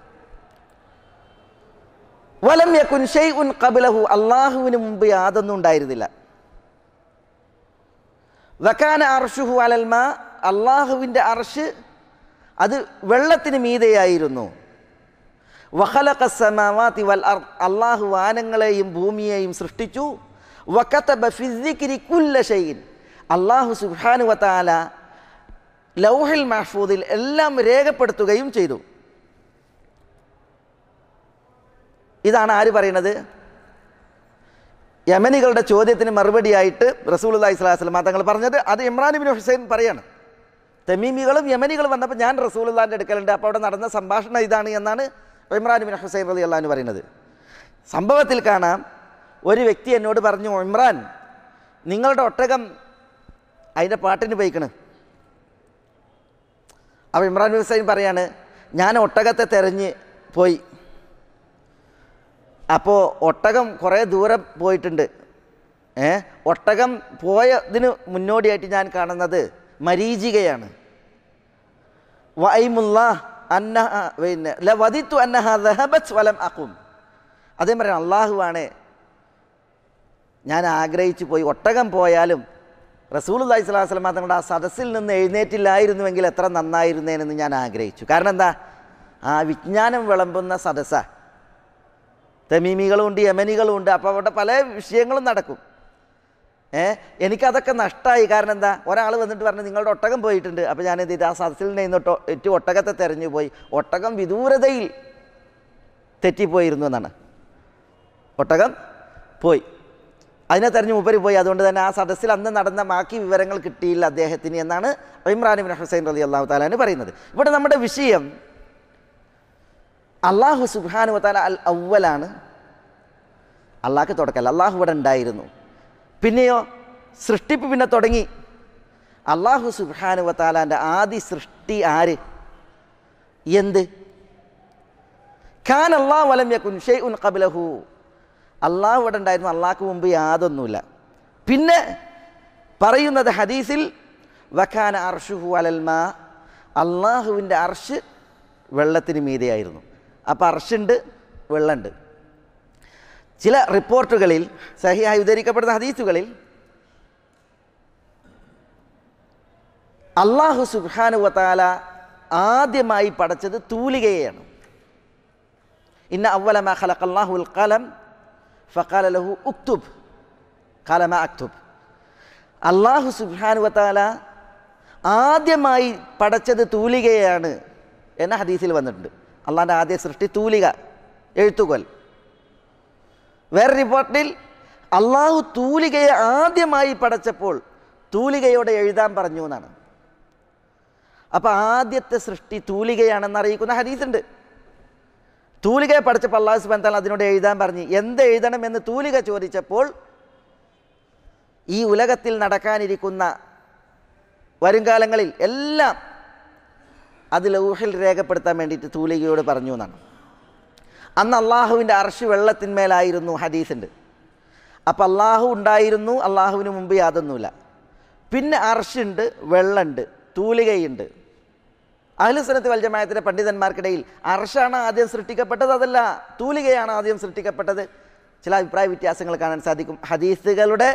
വലം യകുൻ ഷൈഉൻ ഖബ്ലഹു, അള്ളാഹുവിന് മുമ്പ് യാതൊന്നും ഉണ്ടായിരുന്നില്ല. വകാന അർശുഹു അലൽ മാ, അള്ളാഹുവിൻ്റെ അർശ് അത് വെള്ളത്തിന് മീതെയായിരുന്നു. വഖലഖ അസ്സമാവാതി വൽ അർദ്, അള്ളാഹു വാനങ്ങളെയും ഭൂമിയെയും സൃഷ്ടിച്ചു. വകതബ ഫി الذിക്രി കുല്ല ഷൈഇൻ, അള്ളാഹു സുബ്ഹാനഹു വ തആല ലൗഹിൽ മഹ്ഫൂദിൽ എല്ലാം രേഖപ്പെടുത്തുകയും ചെയ്തു. ഇതാണ് ആര് പറയുന്നത്? യമനികളുടെ ചോദ്യത്തിന് മറുപടിയായിട്ട് റസൂലുള്ളാഹി സ്വല്ലല്ലാഹു അലൈഹി വസല്ലം തങ്ങൾ പറഞ്ഞത്. അത് ഇമ്രാൻ ഇബ്നു ഹുസൈൻ പറയാണ്, തമീമികളും യമനികളും വന്നപ്പോൾ ഞാൻ റസൂലുള്ളാഹിൻ്റെ അടുക്കലുണ്ട്, അപ്പോൾ അവിടെ നടന്ന സംഭാഷണം ഇതാണ് എന്നാണ് ഇമ്രാൻ ഇബ്നു ഹുസൈൻ റളിയല്ലാഹു അൻഹു പറയുന്നത്. സംഭവത്തിൽ കാണാം, ഒരു വ്യക്തി എന്നോട് പറഞ്ഞു, ഇമ്രാൻ നിങ്ങളുടെ ഒട്ടകം അതിൻ്റെ പാട്ടിന് പോയിക്കണ്. അപ്പോൾ ഇമ്രാൻ ഇബ്നു ഹുസൈൻ പറയാണ്, ഞാൻ ഒട്ടകത്തെ തെരഞ്ഞ് പോയി. അപ്പോൾ ഒട്ടകം കുറേ ദൂരം പോയിട്ടുണ്ട്. ഏ ഒട്ടകം പോയതിന് മുന്നോടിയായിട്ട് ഞാൻ കാണുന്നത് മരീചികയാണ്. വൈമുല്ലാഹ് അന്നഹ പിന്നെ ലവദിത്തു അന്നഹ ദഹബത് വലം അഖും, അതേ പറയാം അള്ളാഹുവാണ്, ഞാൻ ആഗ്രഹിച്ചു പോയി ഒട്ടകം പോയാലും റസൂലുള്ളാഹി സ്വല്ലല്ലാഹു അലൈഹി വസല്ലം തങ്ങളുടെ ആ സദസ്സിൽ നിന്ന് എഴുന്നേറ്റില്ലായിരുന്നുവെങ്കിൽ എത്ര നന്നായിരുന്നേനെന്ന് ഞാൻ ആഗ്രഹിച്ചു. കാരണം എന്താ? ആ വിജ്ഞാനം വിളമ്പുന്ന സദസ്സാണ്. തമീമികളും ഉണ്ട്, യമനികളും ഉണ്ട്. അപ്പോൾ അവിടെ പല വിഷയങ്ങളും നടക്കും. ഏ എനിക്കതൊക്കെ നഷ്ടമായി. കാരണം എന്താ? ഒരാൾ വന്നിട്ട് പറഞ്ഞു നിങ്ങളുടെ ഒട്ടകം പോയിട്ടുണ്ട്. അപ്പോൾ ഞാൻ എന്ത് ചെയ്തു? ആ സദസ്സിൽ നിന്ന് ഏറ്റു ഒട്ടകത്തെ തെരഞ്ഞു പോയി. ഒട്ടകം വിദൂരതയിൽ തെറ്റിപ്പോയിരുന്നു എന്നാണ്. ഒട്ടകം പോയി, അതിനെ തെരഞ്ഞു മൂപ്പര് പോയി. അതുകൊണ്ട് തന്നെ ആ സദസ്സിൽ അന്ന് നടന്ന ബാക്കി വിവരങ്ങൾ കിട്ടിയില്ല അദ്ദേഹത്തിന് എന്നാണ് ഇമ്രാൻ ഇബ്നു ഹുസൈൻ റളിയല്ലാഹു തആല അൻഹു പറയുന്നത്. ഇവിടെ നമ്മുടെ വിഷയം അള്ളാഹു സുബ്ഹാനഹു വ തആല അൽ അവ്വലാണ്, അള്ളാഹ്ക്ക് തുടക്കമല്ല, അള്ളാഹു ഇവിടെ ഉണ്ടായിരുന്നു. പിന്നെയോ സൃഷ്ടിപ്പ് പിന്നെ തുടങ്ങി. അള്ളാഹു സുബ്ഹാനഹു വ തആലാൻ്റെ ആദി സൃഷ്ടി ആര്? എന്ത്? ഖാൻ അല്ലാഹു വലം യകുൻ ഷൈഉൻ ഖബ്ലഹു, അള്ളാഹു ഇവിടെ ഉണ്ടായിരുന്നു, അള്ളാഹ്ക്ക് മുമ്പ് യാതൊന്നുമില്ല. പിന്നെ പറയുന്നത് ഹദീസിൽ വഖാന അർഷുഹു അലൽ മാ, അള്ളാഹുവിൻ്റെ അർഷ് വെള്ളത്തിന് മീതെയായിരുന്നു. അപ്പോൾ അർഷുണ്ട്, വെള്ളമുണ്ട്. ചില റിപ്പോർട്ടുകളിൽ, സഹിഹായി ഉദ്ധരിക്കപ്പെടുന്ന ഹദീസുകളിൽ, അള്ളാഹു സുബ്ഹാനഹു വ തആല ആദ്യമായി പടച്ചത് തൂലികയെയാണ്. ഇന്ന അവ്വല മാ ഖലഖല്ലാഹുൽ ഖലം ഫഖാല ലഹു ഉക്തുബ് ഖാല മാ അക്തുബ്. അള്ളാഹു സുബ്ഹാനഹു വ തആല ആദ്യമായി പടച്ചത് തൂലികയാണ് എന്ന ഹദീസിൽ വന്നിട്ടുണ്ട്. അള്ളാഹിൻ്റെ ആദ്യ സൃഷ്ടി തൂലിക, എഴുത്തുകോൽ. വേറെ റിപ്പോർട്ടിൽ അള്ളാഹു തൂലികയെ ആദ്യമായി പടച്ചപ്പോൾ തൂലികയോടെ എഴുതാൻ പറഞ്ഞു എന്നാണ്. അപ്പോൾ ആദ്യത്തെ സൃഷ്ടി തൂലികയാണെന്ന് അറിയിക്കുന്ന ഹദീസുണ്ട്. തൂലികയെ പഠിച്ചപ്പോൾ അള്ളാഹു സുബ്ഹാനഹു വ തആല അതിനോട് എഴുതാൻ പറഞ്ഞു. എന്ത് എഴുതണമെന്ന് തൂലിക ചോദിച്ചപ്പോൾ ഈ ഉലകത്തിൽ നടക്കാനിരിക്കുന്ന വരുംകാലങ്ങളിൽ എല്ലാം അത് ലൗഹിൽ രേഖപ്പെടുത്താൻ വേണ്ടിയിട്ട് തൂലികയോട് പറഞ്ഞു എന്നാണ്. അന്ന് അള്ളാഹുവിൻ്റെ അർശ് വെള്ളത്തിന്മേലായിരുന്നു, ഹദീസുണ്ട്. അപ്പം അള്ളാഹു ഉണ്ടായിരുന്നു, അള്ളാഹുവിന് മുമ്പ് യാതൊന്നുമില്ല. പിന്നെ അർശുണ്ട്, വെള്ളമുണ്ട്, തൂലികയുണ്ട്. അഹ്ലുസുന്നത്ത് വൽ ജമാഅത്തിന്റെ പണ്ഡിതന്മാർക്കിടയിൽ അർശാണ് ആദ്യം സൃഷ്ടിക്കപ്പെട്ടത്, അതല്ല തൂലികയാണ് ആദ്യം സൃഷ്ടിക്കപ്പെട്ടത്. ചില അഭിപ്രായ വ്യത്യാസങ്ങൾ കാണാൻ സാധിക്കും ഹദീസുകളുടെ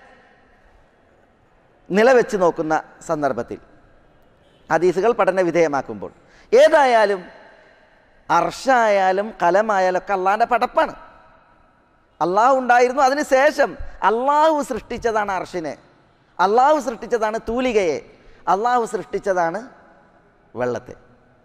നിലവെച്ച് നോക്കുന്ന സന്ദർഭത്തിൽ, ഹദീസുകൾ പഠന വിധേയമാക്കുമ്പോൾ. ഏതായാലും അർശായാലും കലമായാലും ഒക്കെ അള്ളാഹിൻ്റെ പടപ്പാണ്. അള്ളാഹു ഉണ്ടായിരുന്നു, അതിന് ശേഷം അള്ളാഹു സൃഷ്ടിച്ചതാണ് അർശിനെ, അള്ളാഹു സൃഷ്ടിച്ചതാണ് തൂലികയെ, അള്ളാഹു സൃഷ്ടിച്ചതാണ് വെള്ളത്തെ.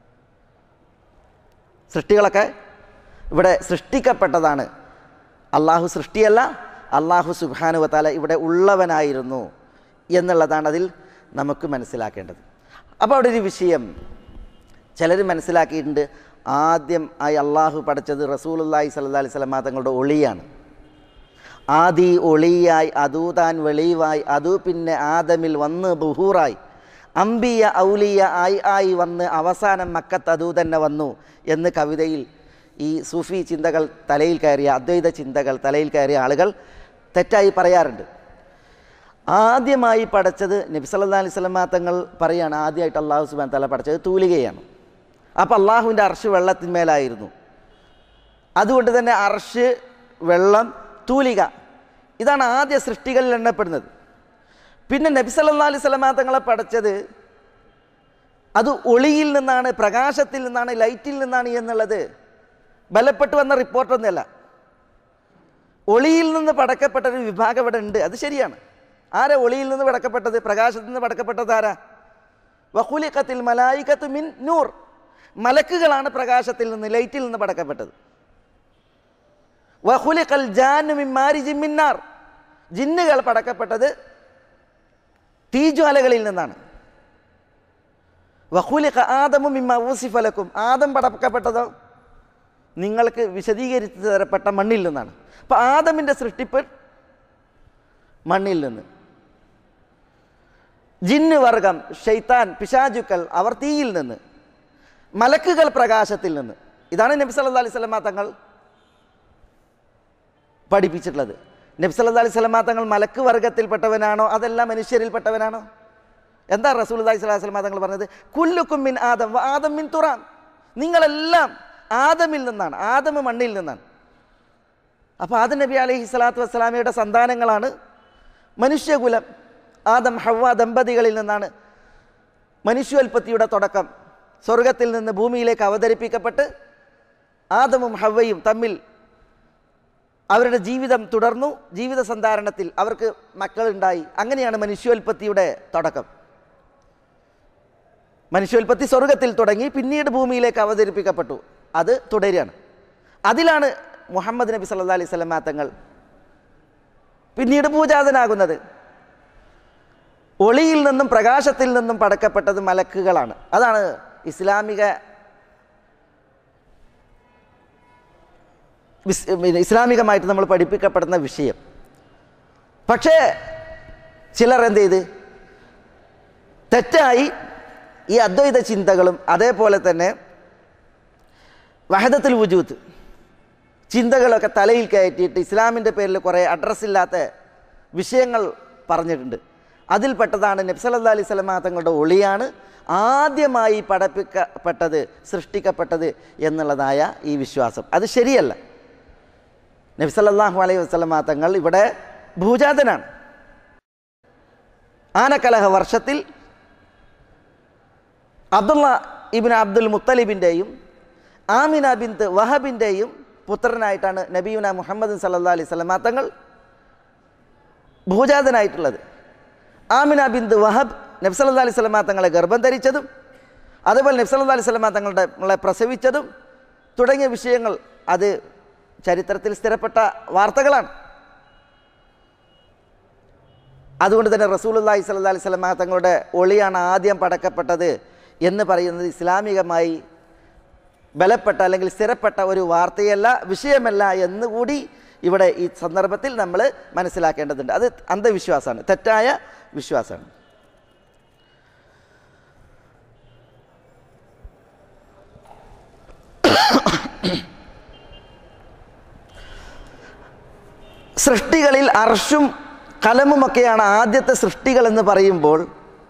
സൃഷ്ടികളൊക്കെ ഇവിടെ സൃഷ്ടിക്കപ്പെട്ടതാണ്. അള്ളാഹു സൃഷ്ടിയല്ല, അള്ളാഹു സുബ്ഹാനഹു വ തആല ഇവിടെ ഉള്ളവനായിരുന്നു എന്നുള്ളതാണ് അതിൽ നമുക്ക് മനസ്സിലാക്കേണ്ടത്. അപ്പോൾ അവിടെ ഒരു വിഷയം ചിലർ മനസ്സിലാക്കിയിട്ടുണ്ട്, ആദ്യം ആയി അള്ളാഹു പഠിച്ചത് റസൂലുള്ളാഹി സ്വല്ലല്ലാഹി അലൈഹി വസല്ലം തങ്ങളുടെ ഒളിയാണ്. ആദി ഒളിയായി, അതൂ താൻ വെളിവായി, അതൂ പിന്നെ ആദമിൽ വന്ന് ബുഹൂറായി, അംബിയ ഔലിയ ആയി ആയി വന്ന് അവസാനം മക്കത്ത് അതൂ തന്നെ വന്നു എന്ന് കവിതയിൽ ഈ സൂഫി ചിന്തകൾ തലയിൽ കയറിയ, അദ്വൈത ചിന്തകൾ തലയിൽ കയറിയ ആളുകൾ തെറ്റായി പറയാറുണ്ട്. ആദ്യമായി പഠിച്ചത് നബി സല്ലല്ലാഹു അലൈഹി വസല്ലം തങ്ങൾ പറയാണ്, ആദ്യമായിട്ട് അള്ളാഹു സുബ്ഹാനഹു വ തആല പഠിച്ചത് തൂലികയാണ്. അപ്പോൾ അള്ളാഹുവിൻ്റെ അർശ് വെള്ളത്തിന്മേലായിരുന്നു. അതുകൊണ്ട് തന്നെ അർശ്, വെള്ളം, തൂലിക, ഇതാണ് ആദ്യ സൃഷ്ടികളിൽ എണ്ണപ്പെടുന്നത്. പിന്നെ നബി സല്ലല്ലാഹു അലൈഹി വസല്ലം തങ്ങളെ പഠിച്ചത് അത് ഒളിയിൽ നിന്നാണ്, പ്രകാശത്തിൽ നിന്നാണ്, ലൈറ്റിൽ നിന്നാണ് എന്നുള്ളത് ബലപ്പെട്ടു വന്ന റിപ്പോർട്ടൊന്നുമല്ല. ഒളിയിൽ നിന്ന് പടക്കപ്പെട്ടൊരു വിഭാഗം ഇവിടെ ഉണ്ട്, അത് ശരിയാണ്. ആരാ ഒളിയിൽ നിന്ന് പടക്കപ്പെട്ടത്? പ്രകാശത്തിൽ നിന്ന് പടക്കപ്പെട്ടത് ആരാ? വഖുലിഖത്തിൽ മലായികത്തു മിൻ നൂർ, മലക്കുകളാണ് പ്രകാശത്തിൽ നിന്ന്, ലൈറ്റിൽ നിന്ന് പടക്കപ്പെട്ടത്. വഖുലിഖൽ ജാന്നു മിൻ മാരിജിൻ മിൻ നാർ, ജിന്നുകൾ പടക്കപ്പെട്ടത് തീജ്വാലകളിൽ നിന്നാണ്. വഖുലിഖ ആദമു മിമ്മ വസിഫ ലക്കും, ആദം പടക്കപ്പെട്ടതോ നിങ്ങൾക്ക് വിശദീകരിച്ചു തരപ്പെട്ട മണ്ണിൽ നിന്നാണ്. അപ്പം ആദമിൻ്റെ സൃഷ്ടിപ്പ് മണ്ണിൽ നിന്ന്. ജിന്ന് വർഗം, ശൈത്താൻ, പിശാചുക്കൾ, അവർ തീയിൽ നിന്ന്. മലക്കുകൾ പ്രകാശത്തിൽ നിന്ന്. ഇതാണ് നബി സല്ലല്ലാഹു അലൈഹി വസല്ലം തങ്ങൾ പഠിപ്പിച്ചിട്ടുള്ളത്. നബി സല്ലല്ലാഹു അലൈഹി വസല്ലം തങ്ങൾ മലക്ക് വർഗത്തിൽപ്പെട്ടവനാണോ അതല്ല മനുഷ്യരിൽപ്പെട്ടവനാണോ? എന്താ റസൂലുള്ളാഹി സ്വല്ലല്ലാഹു അലൈഹി വസല്ലം തങ്ങൾ പറഞ്ഞത്? കുല്ലുക്കും മിൻ ആദം വ ആദം മിൻ തുറാം, നിങ്ങളെല്ലാം ആദമിൽ നിന്നാണ്, ആദം മണ്ണിൽ നിന്നാണ്. അപ്പോൾ ആദം നബി അലൈഹി സ്വലാത്തു വസ്സലാമയുടെ സന്താനങ്ങളാണ് മനുഷ്യകുലം. ആദം ഹവ്വ ദമ്പതികളിൽ നിന്നാണ് മനുഷ്യോൽപത്തിയുടെ തുടക്കം. സ്വർഗത്തിൽ നിന്ന് ഭൂമിയിലേക്ക് അവതരിപ്പിക്കപ്പെട്ട് ആദമും ഹവ്വയും തമ്മിൽ അവരുടെ ജീവിതം തുടർന്നു. ജീവിത സന്ധാരണത്തിൽ അവർക്ക് മക്കളുണ്ടായി. അങ്ങനെയാണ് മനുഷ്യോൽപത്തിയുടെ തുടക്കം. മനുഷ്യോൽപത്തി സ്വർഗത്തിൽ തുടങ്ങി, പിന്നീട് ഭൂമിയിലേക്ക് അവതരിപ്പിക്കപ്പെട്ടു. അത് തുടരുകയാണ്. അതിലാണ് മുഹമ്മദ് നബി സല്ലല്ലാഹു അലൈഹി വസല്ലം തങ്ങൾ പിന്നീട് പൂജാതനാകുന്നത്. ഒളിയിൽ നിന്നും പ്രകാശത്തിൽ നിന്നും പടക്കപ്പെട്ടത് മലക്കുകളാണ്. അതാണ് ഇസ്ലാമിക ഇസ്ലാമികമായിട്ട് നമ്മൾ പഠിപ്പിക്കപ്പെടുന്ന വിഷയം. പക്ഷേ ചിലർ എന്ത് ചെയ്ത് തെറ്റായി ഈ അദ്വൈത ചിന്തകളും അതേപോലെ തന്നെ വഹദത്തുൽ വുജൂദ് ചിന്തകളൊക്കെ തലയിൽ കയറ്റിയിട്ട് ഇസ്ലാമിൻ്റെ പേരിൽ കുറേ അഡ്രസ്സില്ലാത്ത വിഷയങ്ങൾ പറഞ്ഞിട്ടുണ്ട്. അതിൽപ്പെട്ടതാണ് നബി സല്ലല്ലാഹു അലൈഹി വസല്ലം തങ്ങളുടെ ഒളിയാണ് ആദ്യമായി പടപ്പിക്കപ്പെട്ടത്, സൃഷ്ടിക്കപ്പെട്ടത് എന്നുള്ളതായ ഈ വിശ്വാസം. അത് ശരിയല്ല. നബി സല്ലല്ലാഹു അലൈഹി വസല്ലം തങ്ങൾ ഇവിടെ ഭൂജാതനാണ്. ആനക്കലഹ വർഷത്തിൽ അബ്ദുള്ള ഇബ്നു അബ്ദുൽ മുത്തലിബിൻ്റെയും ആമിന ബിൻത്ത് വഹബിൻ്റെയും പുത്രനായിട്ടാണ് നബിയുന മുഹമ്മദ് സല്ലല്ലാഹു അലൈഹി വസല്ലം തങ്ങൾ ഭൂജാതനായിട്ടുള്ളത്. ആമിന ബിൻത്ത് വഹബ് നബി സല്ലല്ലാഹു അലൈഹി വസല്ലം തങ്ങളെ ഗർഭം ധരിച്ചതും അതുപോലെ നബി സല്ലല്ലാഹു അലൈഹി വസല്ലം തങ്ങളുടെ നമ്മളെ പ്രസവിച്ചതും തുടങ്ങിയ വിഷയങ്ങൾ അത് ചരിത്രത്തിൽ സ്ഥിരപ്പെട്ട വാർത്തകളാണ്. അതുകൊണ്ട് തന്നെ റസൂലുള്ളാഹി സ്വല്ലല്ലാഹു അലൈഹി വസല്ലം തങ്ങളുടെ ഒളിയാണ് ആദ്യം പടക്കപ്പെട്ടത് എന്ന് പറയുന്നത് ഇസ്ലാമികമായി ബലപ്പെട്ട അല്ലെങ്കിൽ സ്ഥിരപ്പെട്ട ഒരു വാർത്തയല്ല, വിഷയമല്ല എന്നുകൂടി ഇവിടെ ഈ സന്ദർഭത്തിൽ നമ്മൾ മനസ്സിലാക്കേണ്ടതുണ്ട്. അത് അന്ധവിശ്വാസമാണ്, തെറ്റായ വിശ്വാസമാണ്. സൃഷ്ടികളിൽ അർഷും കലമുമൊക്കെയാണ് ആദ്യത്തെ സൃഷ്ടികൾ എന്ന് പറയുമ്പോൾ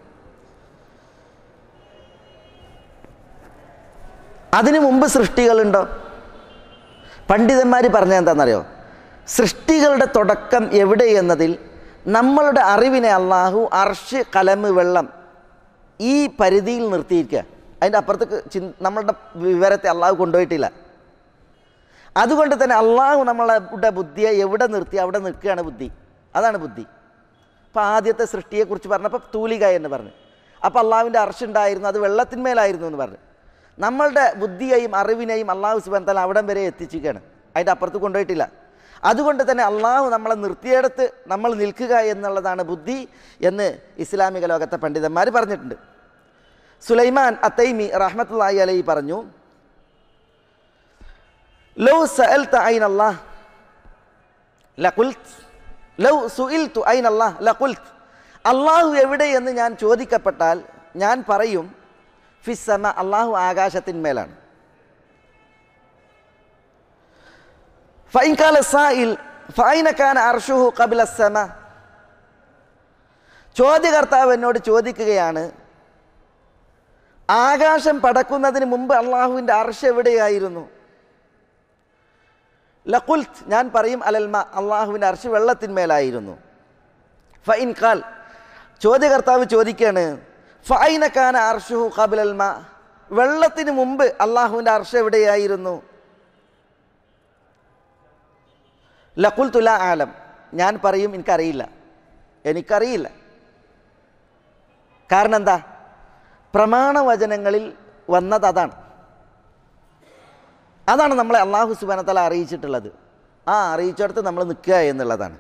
അതിനു മുമ്പ് സൃഷ്ടികളുണ്ടോ? പണ്ഡിതന്മാർ പറഞ്ഞത് എന്താണെന്നറിയോ? സൃഷ്ടികളുടെ തുടക്കം എവിടെ എന്നതിൽ നമ്മളുടെ അറിവിനെ അള്ളാഹു അർഷ്, കലമ്, വെള്ളം ഈ പരിധിയിൽ നിർത്തിയിരിക്കുക. അതിൻ്റെ അപ്പുറത്തേക്ക് ചി നമ്മളുടെ വിവരത്തെ അള്ളാഹു കൊണ്ടുപോയിട്ടില്ല. അതുകൊണ്ട് തന്നെ അള്ളാഹു നമ്മളുടെ ബുദ്ധിയെ എവിടെ നിർത്തി അവിടെ നിൽക്കുകയാണ് ബുദ്ധി. അതാണ് ബുദ്ധി. അപ്പോൾ ആദ്യത്തെ സൃഷ്ടിയെക്കുറിച്ച് പറഞ്ഞപ്പോൾ തൂലിക എന്ന് പറഞ്ഞു. അപ്പോൾ അള്ളാഹുവിൻ്റെ അർഷ് ഉണ്ടായിരുന്നു, അത് വെള്ളത്തിന്മേലായിരുന്നു എന്ന് പറഞ്ഞു. നമ്മളുടെ ബുദ്ധിയെയും അറിവിനെയും അള്ളാഹു സുബ്ഹാനഹു വ തആല അവിടം വരെ എത്തിച്ചിരിക്കുകയാണ്, അതിൻ്റെ അപ്പുറത്ത് കൊണ്ടുപോയിട്ടില്ല. അതുകൊണ്ട് തന്നെ അള്ളാഹു നമ്മളെ നിർത്തിയെടുത്ത് നമ്മൾ നിൽക്കുക എന്നുള്ളതാണ് ബുദ്ധി എന്ന് ഇസ്ലാമിക ലോകത്തെ പണ്ഡിതന്മാർ പറഞ്ഞിട്ടുണ്ട്. സുലൈമാൻ അത്തൈമി റഹ്മത്തുള്ളാഹി അലൈഹി പറഞ്ഞു, ലൗ സഅൽത ഐനല്ലാഹ് ലഖുൽത് ലൗ സുഇൽതു ഐനല്ലാഹ് ലഖുൽത്, അള്ളാഹു എവിടെ എന്ന് ഞാൻ ചോദിക്കപ്പെട്ടാൽ ഞാൻ പറയും ഫിസ്സമ, അള്ളാഹു ആകാശത്തിന്മേലാണ്. ഫഇൻ ഖാല സാഇൽ ഫഅൈന കാന അർശുഹു ഖബ്ല അസ്സമ, ചോദ്യകർത്താവ് എന്നോട് ചോദിക്കുകയാണ് ആകാശം പടക്കുന്നതിന് മുമ്പ് അള്ളാഹുവിൻ്റെ അർശ് എവിടെയായിരുന്നു? ലഖുൽത്, ഞാൻ പറയും അലൽമ, അള്ളാഹുവിൻ്റെ അർശ് വെള്ളത്തിന്മേലായിരുന്നു. ഫഇൻ ഖാൽ, ചോദ്യകർത്താവ് ചോദിക്കുകയാണ് ഫഅൈന കാന അർശുഹു ഖബ്ലൽ മാ, വെള്ളത്തിന് മുമ്പ് അള്ളാഹുവിൻ്റെ അർശ് എവിടെയായിരുന്നു? ലഖുൽതു ലാ ആലം, ഞാൻ പറയും എനിക്കറിയില്ല, എനിക്കറിയില്ല. കാരണം എന്താ? പ്രമാണവചനങ്ങളിൽ വന്നത് അതാണ്. അതാണ് നമ്മളെ അള്ളാഹു സുബ്ഹാനഹു വ തആല അറിയിച്ചിട്ടുള്ളത്. ആ അറിയിച്ചിടത്ത് നമ്മൾ നിൽക്കുക എന്നുള്ളതാണ്.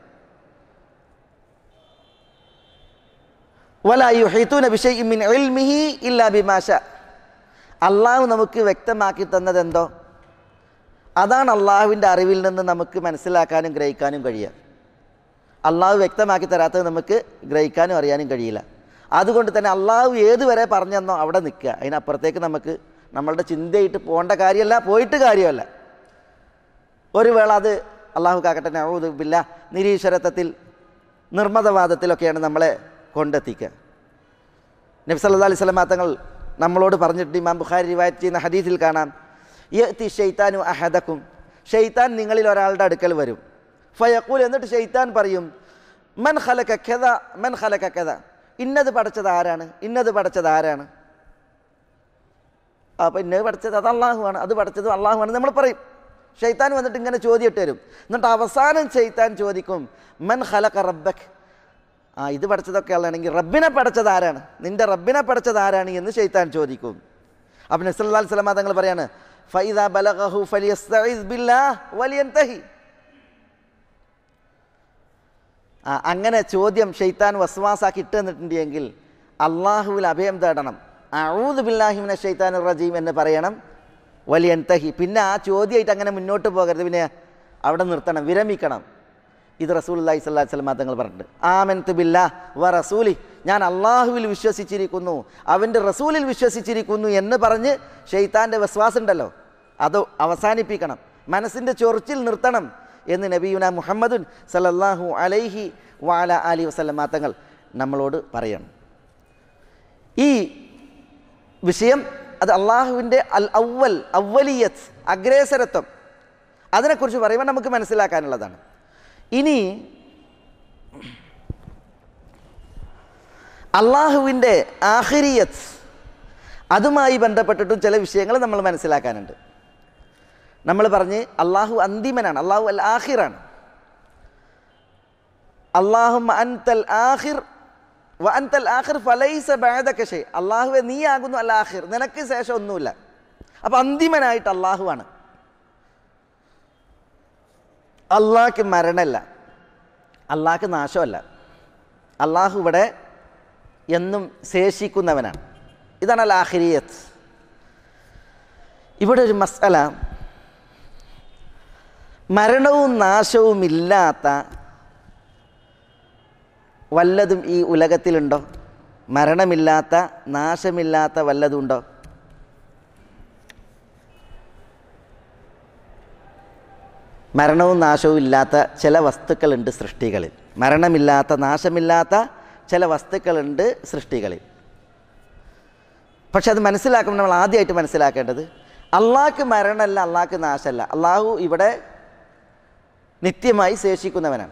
വലാ യുഹീതൂന ബിശൈഇൻ മിൻ ഇൽമിഹി ഇല്ലാ ബിമാ ശാ, അള്ളാഹു നമുക്ക് വ്യക്തമാക്കി തന്നതെന്തോ അതാണ് അള്ളാഹുവിൻ്റെ അറിവിൽ നിന്ന് നമുക്ക് മനസ്സിലാക്കാനും ഗ്രഹിക്കാനും കഴിയുക. അള്ളാഹു വ്യക്തമാക്കി തരാത്തത് നമുക്ക് ഗ്രഹിക്കാനും അറിയാനും കഴിയില്ല. അതുകൊണ്ട് തന്നെ അള്ളാഹു ഏതുവരെ പറഞ്ഞെന്നോ അവിടെ നിൽക്കുക, അതിനപ്പുറത്തേക്ക് നമുക്ക് നമ്മളുടെ ചിന്തയായിട്ട് പോകേണ്ട കാര്യമല്ല, പോയിട്ട് കാര്യമല്ല. ഒരു വേള അത് അള്ളാഹു കാക്കട്ടെ നഊദു ബില്ലാഹ് നിരീശ്വരത്വത്തിൽ നിർമ്മതവാദത്തിലൊക്കെയാണ് നമ്മളെ കൊണ്ടെത്തിക്കുക. നബി സല്ലല്ലാഹു അലൈഹി വസല്ലം തങ്ങൾ നമ്മളോട് പറഞ്ഞിട്ട് ഇമാം ബുഖാരി റിവായത്ത് ചെയ്യുന്ന ഹദീസിൽ കാണാം, യഅതി ശൈത്താനു അഹദക്കും, ഷെയ്ത്താൻ നിങ്ങളിൽ ഒരാളുടെ അടുക്കൽ വരും. ഫയഖൂൽ, എന്നിട്ട് ഷെയ്ത്താൻ പറയും മൻ ഖലക കദ മൻ ഖലക കദ, ഇന്നത് പഠിച്ചത് ആരാണ്, ഇന്നത് പഠിച്ചത് ആരാണ്? അപ്പോൾ ഇന്നത് പഠിച്ചത് അത് അള്ളാഹുവാണ്, അത് പഠിച്ചത് അള്ളാഹുവാണ് നമ്മൾ പറയും. ഷെയ്ത്താൻ വന്നിട്ട് ഇങ്ങനെ ചോദ്യമിട്ട് വരും. എന്നിട്ട് അവസാനം ഷെയ്ത്താൻ ചോദിക്കും മൻ ഖലക റബ്ബക്, ആ ഇത് പഠിച്ചതൊക്കെ ആളാണെങ്കിൽ റബ്ബിനെ പഠിച്ചത് ആരാണ്, നിൻ്റെ റബ്ബിനെ പഠിച്ചത് ആരാണ് എന്ന് ഷെയ്ത്താൻ ചോദിക്കും. അപ്പോൾ നബി സല്ലല്ലാഹു അലൈഹി വസല്ലം തങ്ങൾ പറയാണ് ഫൈദാ ബലഗഹു ഫലിയസ്തഈദ് ബില്ലാഹ് വലിയൻതഹി. ആ അങ്ങനെ ചോദ്യം ഷെയ്ത്താൻ വസ്വാസാക്കി ഇട്ട് തന്നിട്ടുണ്ടെങ്കിൽ അള്ളാഹുവിൽ അഭയം തേടണം, അഊദു ബില്ലാഹി മിനശ് ശൈത്താനിർ റജീം എന്ന് പറയണം, വലിയൻതഹി. പിന്നെ ആ ചോദ്യമായിട്ട് അങ്ങനെ മുന്നോട്ട് പോകരുത്, പിന്നെ അവിടെ നിർത്തണം, വിരമിക്കണം. ഇത് റസൂലുള്ളാഹി സ്വല്ലല്ലാഹു അലൈഹി വസല്ലം തങ്ങൾ പറഞ്ഞിട്ടുണ്ട്. ആമൻതു ബില്ലാഹ് വ റസൂലി, ഞാൻ അള്ളാഹുവിൽ വിശ്വസിച്ചിരിക്കുന്നു, അവൻ്റെ റസൂലിൽ വിശ്വസിച്ചിരിക്കുന്നു എന്ന് പറഞ്ഞ് ഷെയ്ത്താൻ്റെ വിശ്വാസം ഉണ്ടല്ലോ അത് അവസാനിപ്പിക്കണം, മനസ്സിൻ്റെ ചൊറിച്ചിൽ നിർത്തണം എന്ന് നബിയുന മുഹമ്മദുൻ സല്ലല്ലാഹു അലൈഹി വഅല ആലിഹി വസല്ലമ തങ്ങൾ നമ്മളോട് പറയണം. ഈ വിഷയം അത് അള്ളാഹുവിൻ്റെ അൽ അവൽ അവലിയത്ത് അഗ്രേസരത്വം അതിനെക്കുറിച്ച് പറയുമ്പോൾ നമുക്ക് മനസ്സിലാക്കാനുള്ളതാണ്. ഇനി അള്ളാഹുവിൻ്റെ ആഖിരിയത്ത് അതുമായി ബന്ധപ്പെട്ടിട്ടും ചില വിഷയങ്ങൾ നമ്മൾ മനസ്സിലാക്കാനുണ്ട്. നമ്മൾ പറഞ്ഞ് അള്ളാഹു അന്തിമനാണ്, അള്ളാഹു അൽ ആഖിറാണ്. അല്ലാഹുമ്മ അൻതൽ ആഖിർ വ അൻതൽ ആഖിർ ഫലൈസ ബഅദക ശൈ. അള്ളാഹുവെ നീയാകുന്നു അൽ ആഖിർ, നിനക്ക് ശേഷം ഒന്നുമില്ല. അപ്പം അന്തിമനായിട്ട് അള്ളാഹുവാണ്. അള്ളാഹ്ക്ക് മരണമല്ല, അള്ളാഹ്ക്ക് നാശമല്ല. അള്ളാഹു ഇവിടെ എന്നും ശേഷിക്കുന്നവനാണ്. ഇതാണ് അൽ ആഖിരിയത്ത്. ഇവിടെ ഒരു മസ്അല, മരണവും നാശവും ഇല്ലാത്ത വല്ലതും ഈ ഉലകത്തിലുണ്ടോ? മരണമില്ലാത്ത നാശമില്ലാത്ത വല്ലതും ഉണ്ടോ? മരണവും നാശവും ഇല്ലാത്ത ചില വസ്തുക്കളുണ്ട് സൃഷ്ടികളിൽ. മരണമില്ലാത്ത നാശമില്ലാത്ത ചില വസ്തുക്കളുണ്ട് സൃഷ്ടികളിൽ. പക്ഷെ അത് മനസ്സിലാക്കുമ്പോൾ നമ്മൾ ആദ്യമായിട്ട് മനസ്സിലാക്കേണ്ടത് അള്ളാഹ്ക്ക് മരണമല്ല, അള്ളാഹ്ക്ക് നാശമല്ല. അള്ളാഹു ഇവിടെ നിത്യമായി ശേഷിക്കുന്നവനാണ്.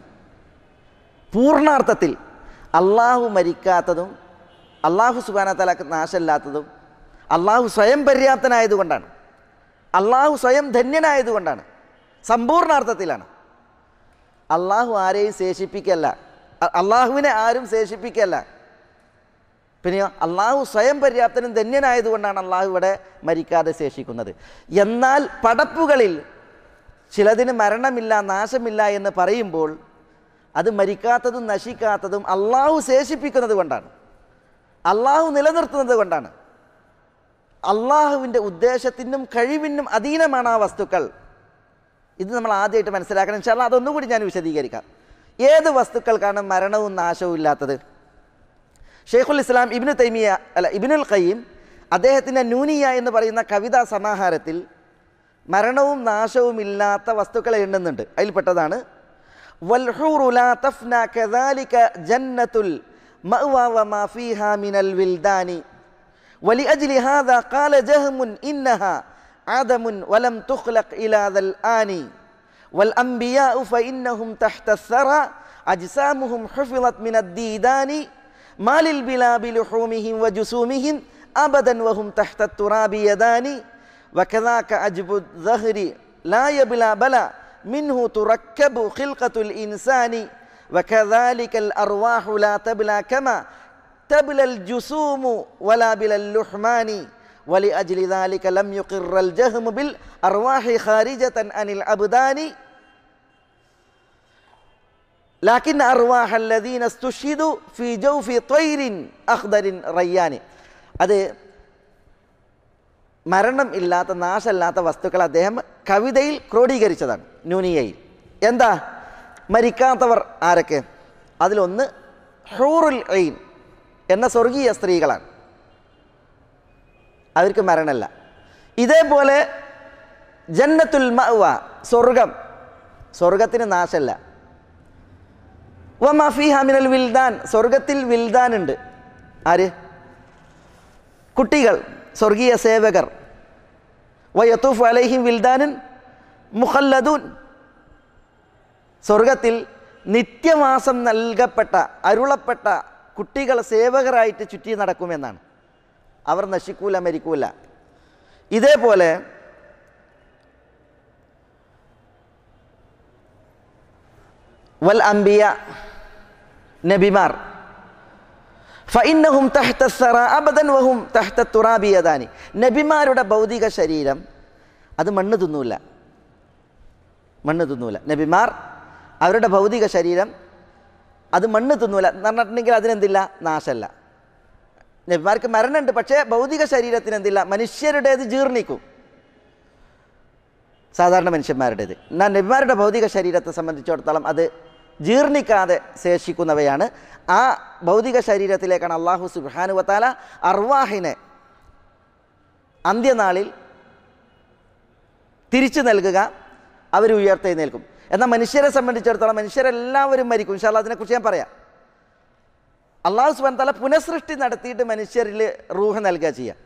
പൂർണ്ണാർത്ഥത്തിൽ അള്ളാഹു മരിക്കാത്തതും അള്ളാഹു സുബ്ഹാനഹു വ തആലക്ക് നാശമില്ലാത്തതും അള്ളാഹു സ്വയം പര്യാപ്തനായതുകൊണ്ടാണ്, അള്ളാഹു സ്വയം ധന്യനായതുകൊണ്ടാണ്, സമ്പൂർണ്ണാർത്ഥത്തിലാണ്. അള്ളാഹു ആരെയും ശേഷിപ്പിക്കല്ല, അള്ളാഹുവിനെ ആരും ശേഷിപ്പിക്കല്ല. പിന്നെയോ അള്ളാഹു സ്വയം പര്യാപ്തനും ധന്യനായതുകൊണ്ടാണ് അള്ളാഹു ഇവിടെ മരിക്കാതെ ശേഷിക്കുന്നത്. എന്നാൽ പടപ്പുകളിൽ ചിലതിന് മരണമില്ല, നാശമില്ല എന്ന് പറയുമ്പോൾ അത് മരിക്കാത്തതും നശിക്കാത്തതും അള്ളാഹു ശേഷിപ്പിക്കുന്നത് കൊണ്ടാണ്, അള്ളാഹു നിലനിർത്തുന്നത് കൊണ്ടാണ്. അള്ളാഹുവിൻ്റെ ഉദ്ദേശത്തിനും കഴിവിനും അധീനമാണ് ആ വസ്തുക്കൾ. ഇത് നമ്മൾ ആദ്യമായിട്ട് മനസ്സിലാക്കണം. ഇൻഷാ അല്ലാഹ് അതൊന്നുകൂടി ഞാൻ വിശദീകരിക്കാം. ഏത് വസ്തുക്കൾക്കാണ് മരണവും നാശവും ഇല്ലാത്തത്? ഷെയ്ഖുൽ ഇസ്ലാം ഇബ്നു തൈമിയ അല്ല ഇബ്നുൽ ഖയ്യിം അദ്ദേഹത്തിൻ്റെ നൂനിയ എന്ന് പറയുന്ന കവിതാ സമാഹാരത്തിൽ മരണവും നാശവും ഇല്ലാത്ത വസ്തുക്കളെ എണ്ണുന്നുണ്ട്. അതിൽപ്പെട്ടതാണ് വൽഹൂറു ലാ തഫ്ന കദാലിക ജന്നത്തുൽ മഅ്വാ വമാ ഫീഹാ മിനൽ വിൽദാനി വലിഅജ്ലി ഹാദാ ഖാല ജഹ്മുൻ ഇന്നഹാ ആദമുൻ വലം തുഖ്ലഖ് ഇലാ ദൽ ആനി വൽ അംബിയാഉ ഫഇന്നഹും തഹ്ത الثرى അജ്സാമുഹും ഹുഫിളത് മിനദ് ദീദാനി മാലിൽ ബിലാ ബിലുഹൂമിഹിം വജുസൂമിഹിം അബദൻ വഹും തഹ്ത التراب യദാനി വകദാക അജ്ബു الظهر لا يبلى بلا منه تركب خلقة الإنسان وكذلك الأرواح لا تبلى كما تبلى الجسوم ولا بلا اللحمان ولأجل ذلك لم يقر الجهم بالأرواح خارجة عن الأبدان لكن أرواح الذين استشهدوا في جوف طير أخضر ريان. അത് മരണം ഇല്ലാത്ത നാശമില്ലാത്ത വസ്തുക്കൾ അദ്ദേഹം കവിതയിൽ ക്രോഡീകരിച്ചതാണ് നൂനിയയിൽ. എന്താ മരിക്കാത്തവർ ആരൊക്കെ? അതിലൊന്ന് ഹൂറുൽ ഐൻ എന്ന സ്വർഗീയ സ്ത്രീകളാണ്, അവർക്ക് മരണമല്ല. ഇതേപോലെ ജന്നത്തുൽ മഅ്വ സ്വർഗം, സ്വർഗത്തിന് നാശമല്ല. വമാ ഫീഹാ മിനൽ വിൽദാൻ സ്വർഗത്തിൽ വിൽദാൻ ഉണ്ട്. ആര്? കുട്ടികൾ, സ്വർഗീയ സേവകർ. വയതൂഫു അലൈഹിം വിൽദാനുൻ മുഖല്ലദൂൻ സ്വർഗത്തിൽ നിത്യവാസം നൽകപ്പെട്ട അരുളപ്പെട്ട കുട്ടികൾ സേവകരായിട്ട് ചുറ്റി നടക്കുമെന്നാണ്. അവർ നശിക്കൂല, മരിക്കൂല. ഇതേപോലെ വൽ അംബിയ നബിമാർ ഫഇന്നഹും തഹ്ത الثرى അബദൻ വഹും തഹ്ത التراب യദാനി നബിമാരുടെ ഭൗതിക ശരീരം അത് മണ്ണ് തിന്നൂല, മണ്ണ് തിന്നൂല. നബിമാർ അവരുടെ ഭൗതിക ശരീരം അത് മണ്ണ് തിന്നൂല എന്ന് പറഞ്ഞിട്ടുണ്ടെങ്കിൽ അതിനെന്തില്ല? നാശമല്ല. നബിമാർക്ക് മരണമുണ്ട്, പക്ഷേ ഭൗതിക ശരീരത്തിന് എന്തില്ല? മനുഷ്യരുടേത് ജീർണിക്കും, സാധാരണ മനുഷ്യന്മാരുടേത്. എന്നാൽ നബിമാരുടെ ഭൗതിക ശരീരത്തെ സംബന്ധിച്ചിടത്തോളം അത് ജീർണിക്കാതെ ശേഷിക്കുന്നവയാണ്. ആ ഭൗതിക ശരീരത്തിലേക്കാണ് അള്ളാഹു സുബ്ഹാനഹു വ തആല അർവാഹിനെ അന്ത്യനാളിൽ തിരിച്ചു നൽകുക, അവർ ഉയർത്തെഴുന്നേൽക്കും. എന്നാൽ മനുഷ്യരെ സംബന്ധിച്ചിടത്തോളം മനുഷ്യരെല്ലാവരും മരിക്കും. ഇൻഷാ അല്ലാഹ് അതിനെക്കുറിച്ച് ഞാൻ പറയാം. അല്ലാഹു സുബ്ഹാനഹു വ തആല പുനഃസൃഷ്ടി നടത്തിയിട്ട് മനുഷ്യരിൽ റൂഹ് നൽകുക ചെയ്യുക.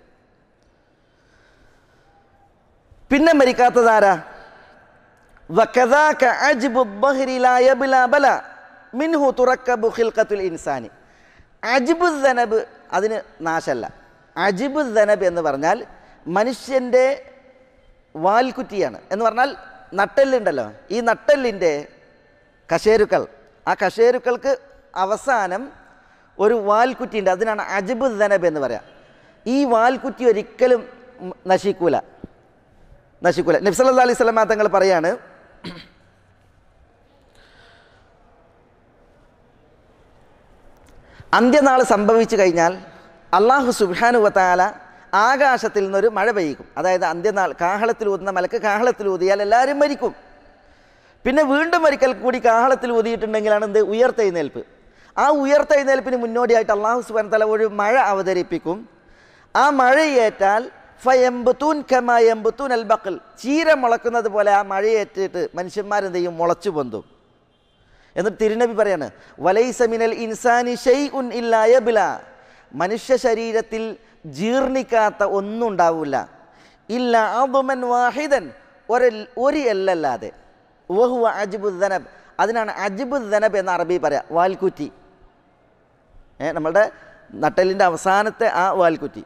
പിന്നെ മരിക്കാത്തതാരാ? വകദാക അജ്ബു ദ്ദഹരി ലാ യബ്ലാ ബല മിൻഹു തുറക്കബു ഖിൽഖത്തുൽ ഇൻസാനി. അജ്ബു ദനബ് അതിന് നാശല്ല. അജ്ബു ദനബ് എന്ന് പറഞ്ഞാൽ മനുഷ്യൻ്റെ വാൽക്കുറ്റിയാണ് എന്ന് പറഞ്ഞാൽ നട്ടെല്ലുണ്ടല്ലോ, ഈ നട്ടെല്ലിൻ്റെ കശേരുക്കൾ, ആ കശേരുക്കൾക്ക് അവസാനം ഒരു വാൽക്കുറ്റിയുണ്ട്, അതിനാണ് അജ്ബു ദനബ് എന്ന് പറയാം. ഈ വാൽക്കുറ്റി ഒരിക്കലും നശിക്കൂല നശിക്കൂല നബി സല്ലല്ലാഹു അലൈഹി വസല്ലം തങ്ങൾ പറയാണ്, അന്ത്യനാൾ സംഭവിച്ചു കഴിഞ്ഞാൽ അല്ലാഹു സുബ്ഹാനഹു വ തആല ആകാശത്തിൽ നിന്നൊരു മഴ പെയ്യിക്കും. അതായത് അന്ത്യനാൾ കാഹളത്തിൽ ഊതുന്ന മലക്ക് കാഹളത്തിൽ ഊതിയാൽ എല്ലാവരും മരിക്കും. പിന്നെ വീണ്ടും ഒരിക്കൽ കൂടി കാഹളത്തിൽ ഊതിയിട്ടുണ്ടെങ്കിലാണ് എന്ത്? ഉയർത്തെഴുന്നേൽപ്പ്. ആ ഉയർത്തെഴുന്നേൽപ്പിന് മുന്നോടിയായിട്ട് അല്ലാഹു സുബ്ഹാനഹു വ തആല ഒരു മഴ അവതരിപ്പിക്കും. ആ മഴയേറ്റാൽ ഫയംബുതൂൻ കമാ യംബുതൂൻ അൽ ബഖൽ, ചീര മുളക്കുന്നത് പോലെ ആ മഴയേറ്റിട്ട് മനുഷ്യന്മാരെന്ത് ചെയ്യും? മുളച്ചു പൊന്തും. എന്നിട്ട് തിരുനബി പറയാണ്, വലൈസ മിനൽ ഇൻസാനി ഷൈഉൻ ഇല്ലാ യബ്ല, മനുഷ്യ ശരീരത്തിൽ ജീർണിക്കാത്ത ഒന്നും ഉണ്ടാവില്ല. ഇല്ല അദ്മൻ വാഹിദൻ, ഒരു ഒരു എല്ലല്ലാതെ. വഹുവ അജ്ബു ദനബ്, അതിനാണ് അജ്ബു ദനബ് എന്ന് അറബി പറയാം, വാൽക്കുറ്റി. ഏ നമ്മളുടെ നട്ടലിൻ്റെ അവസാനത്തെ ആ വാൽക്കുറ്റി.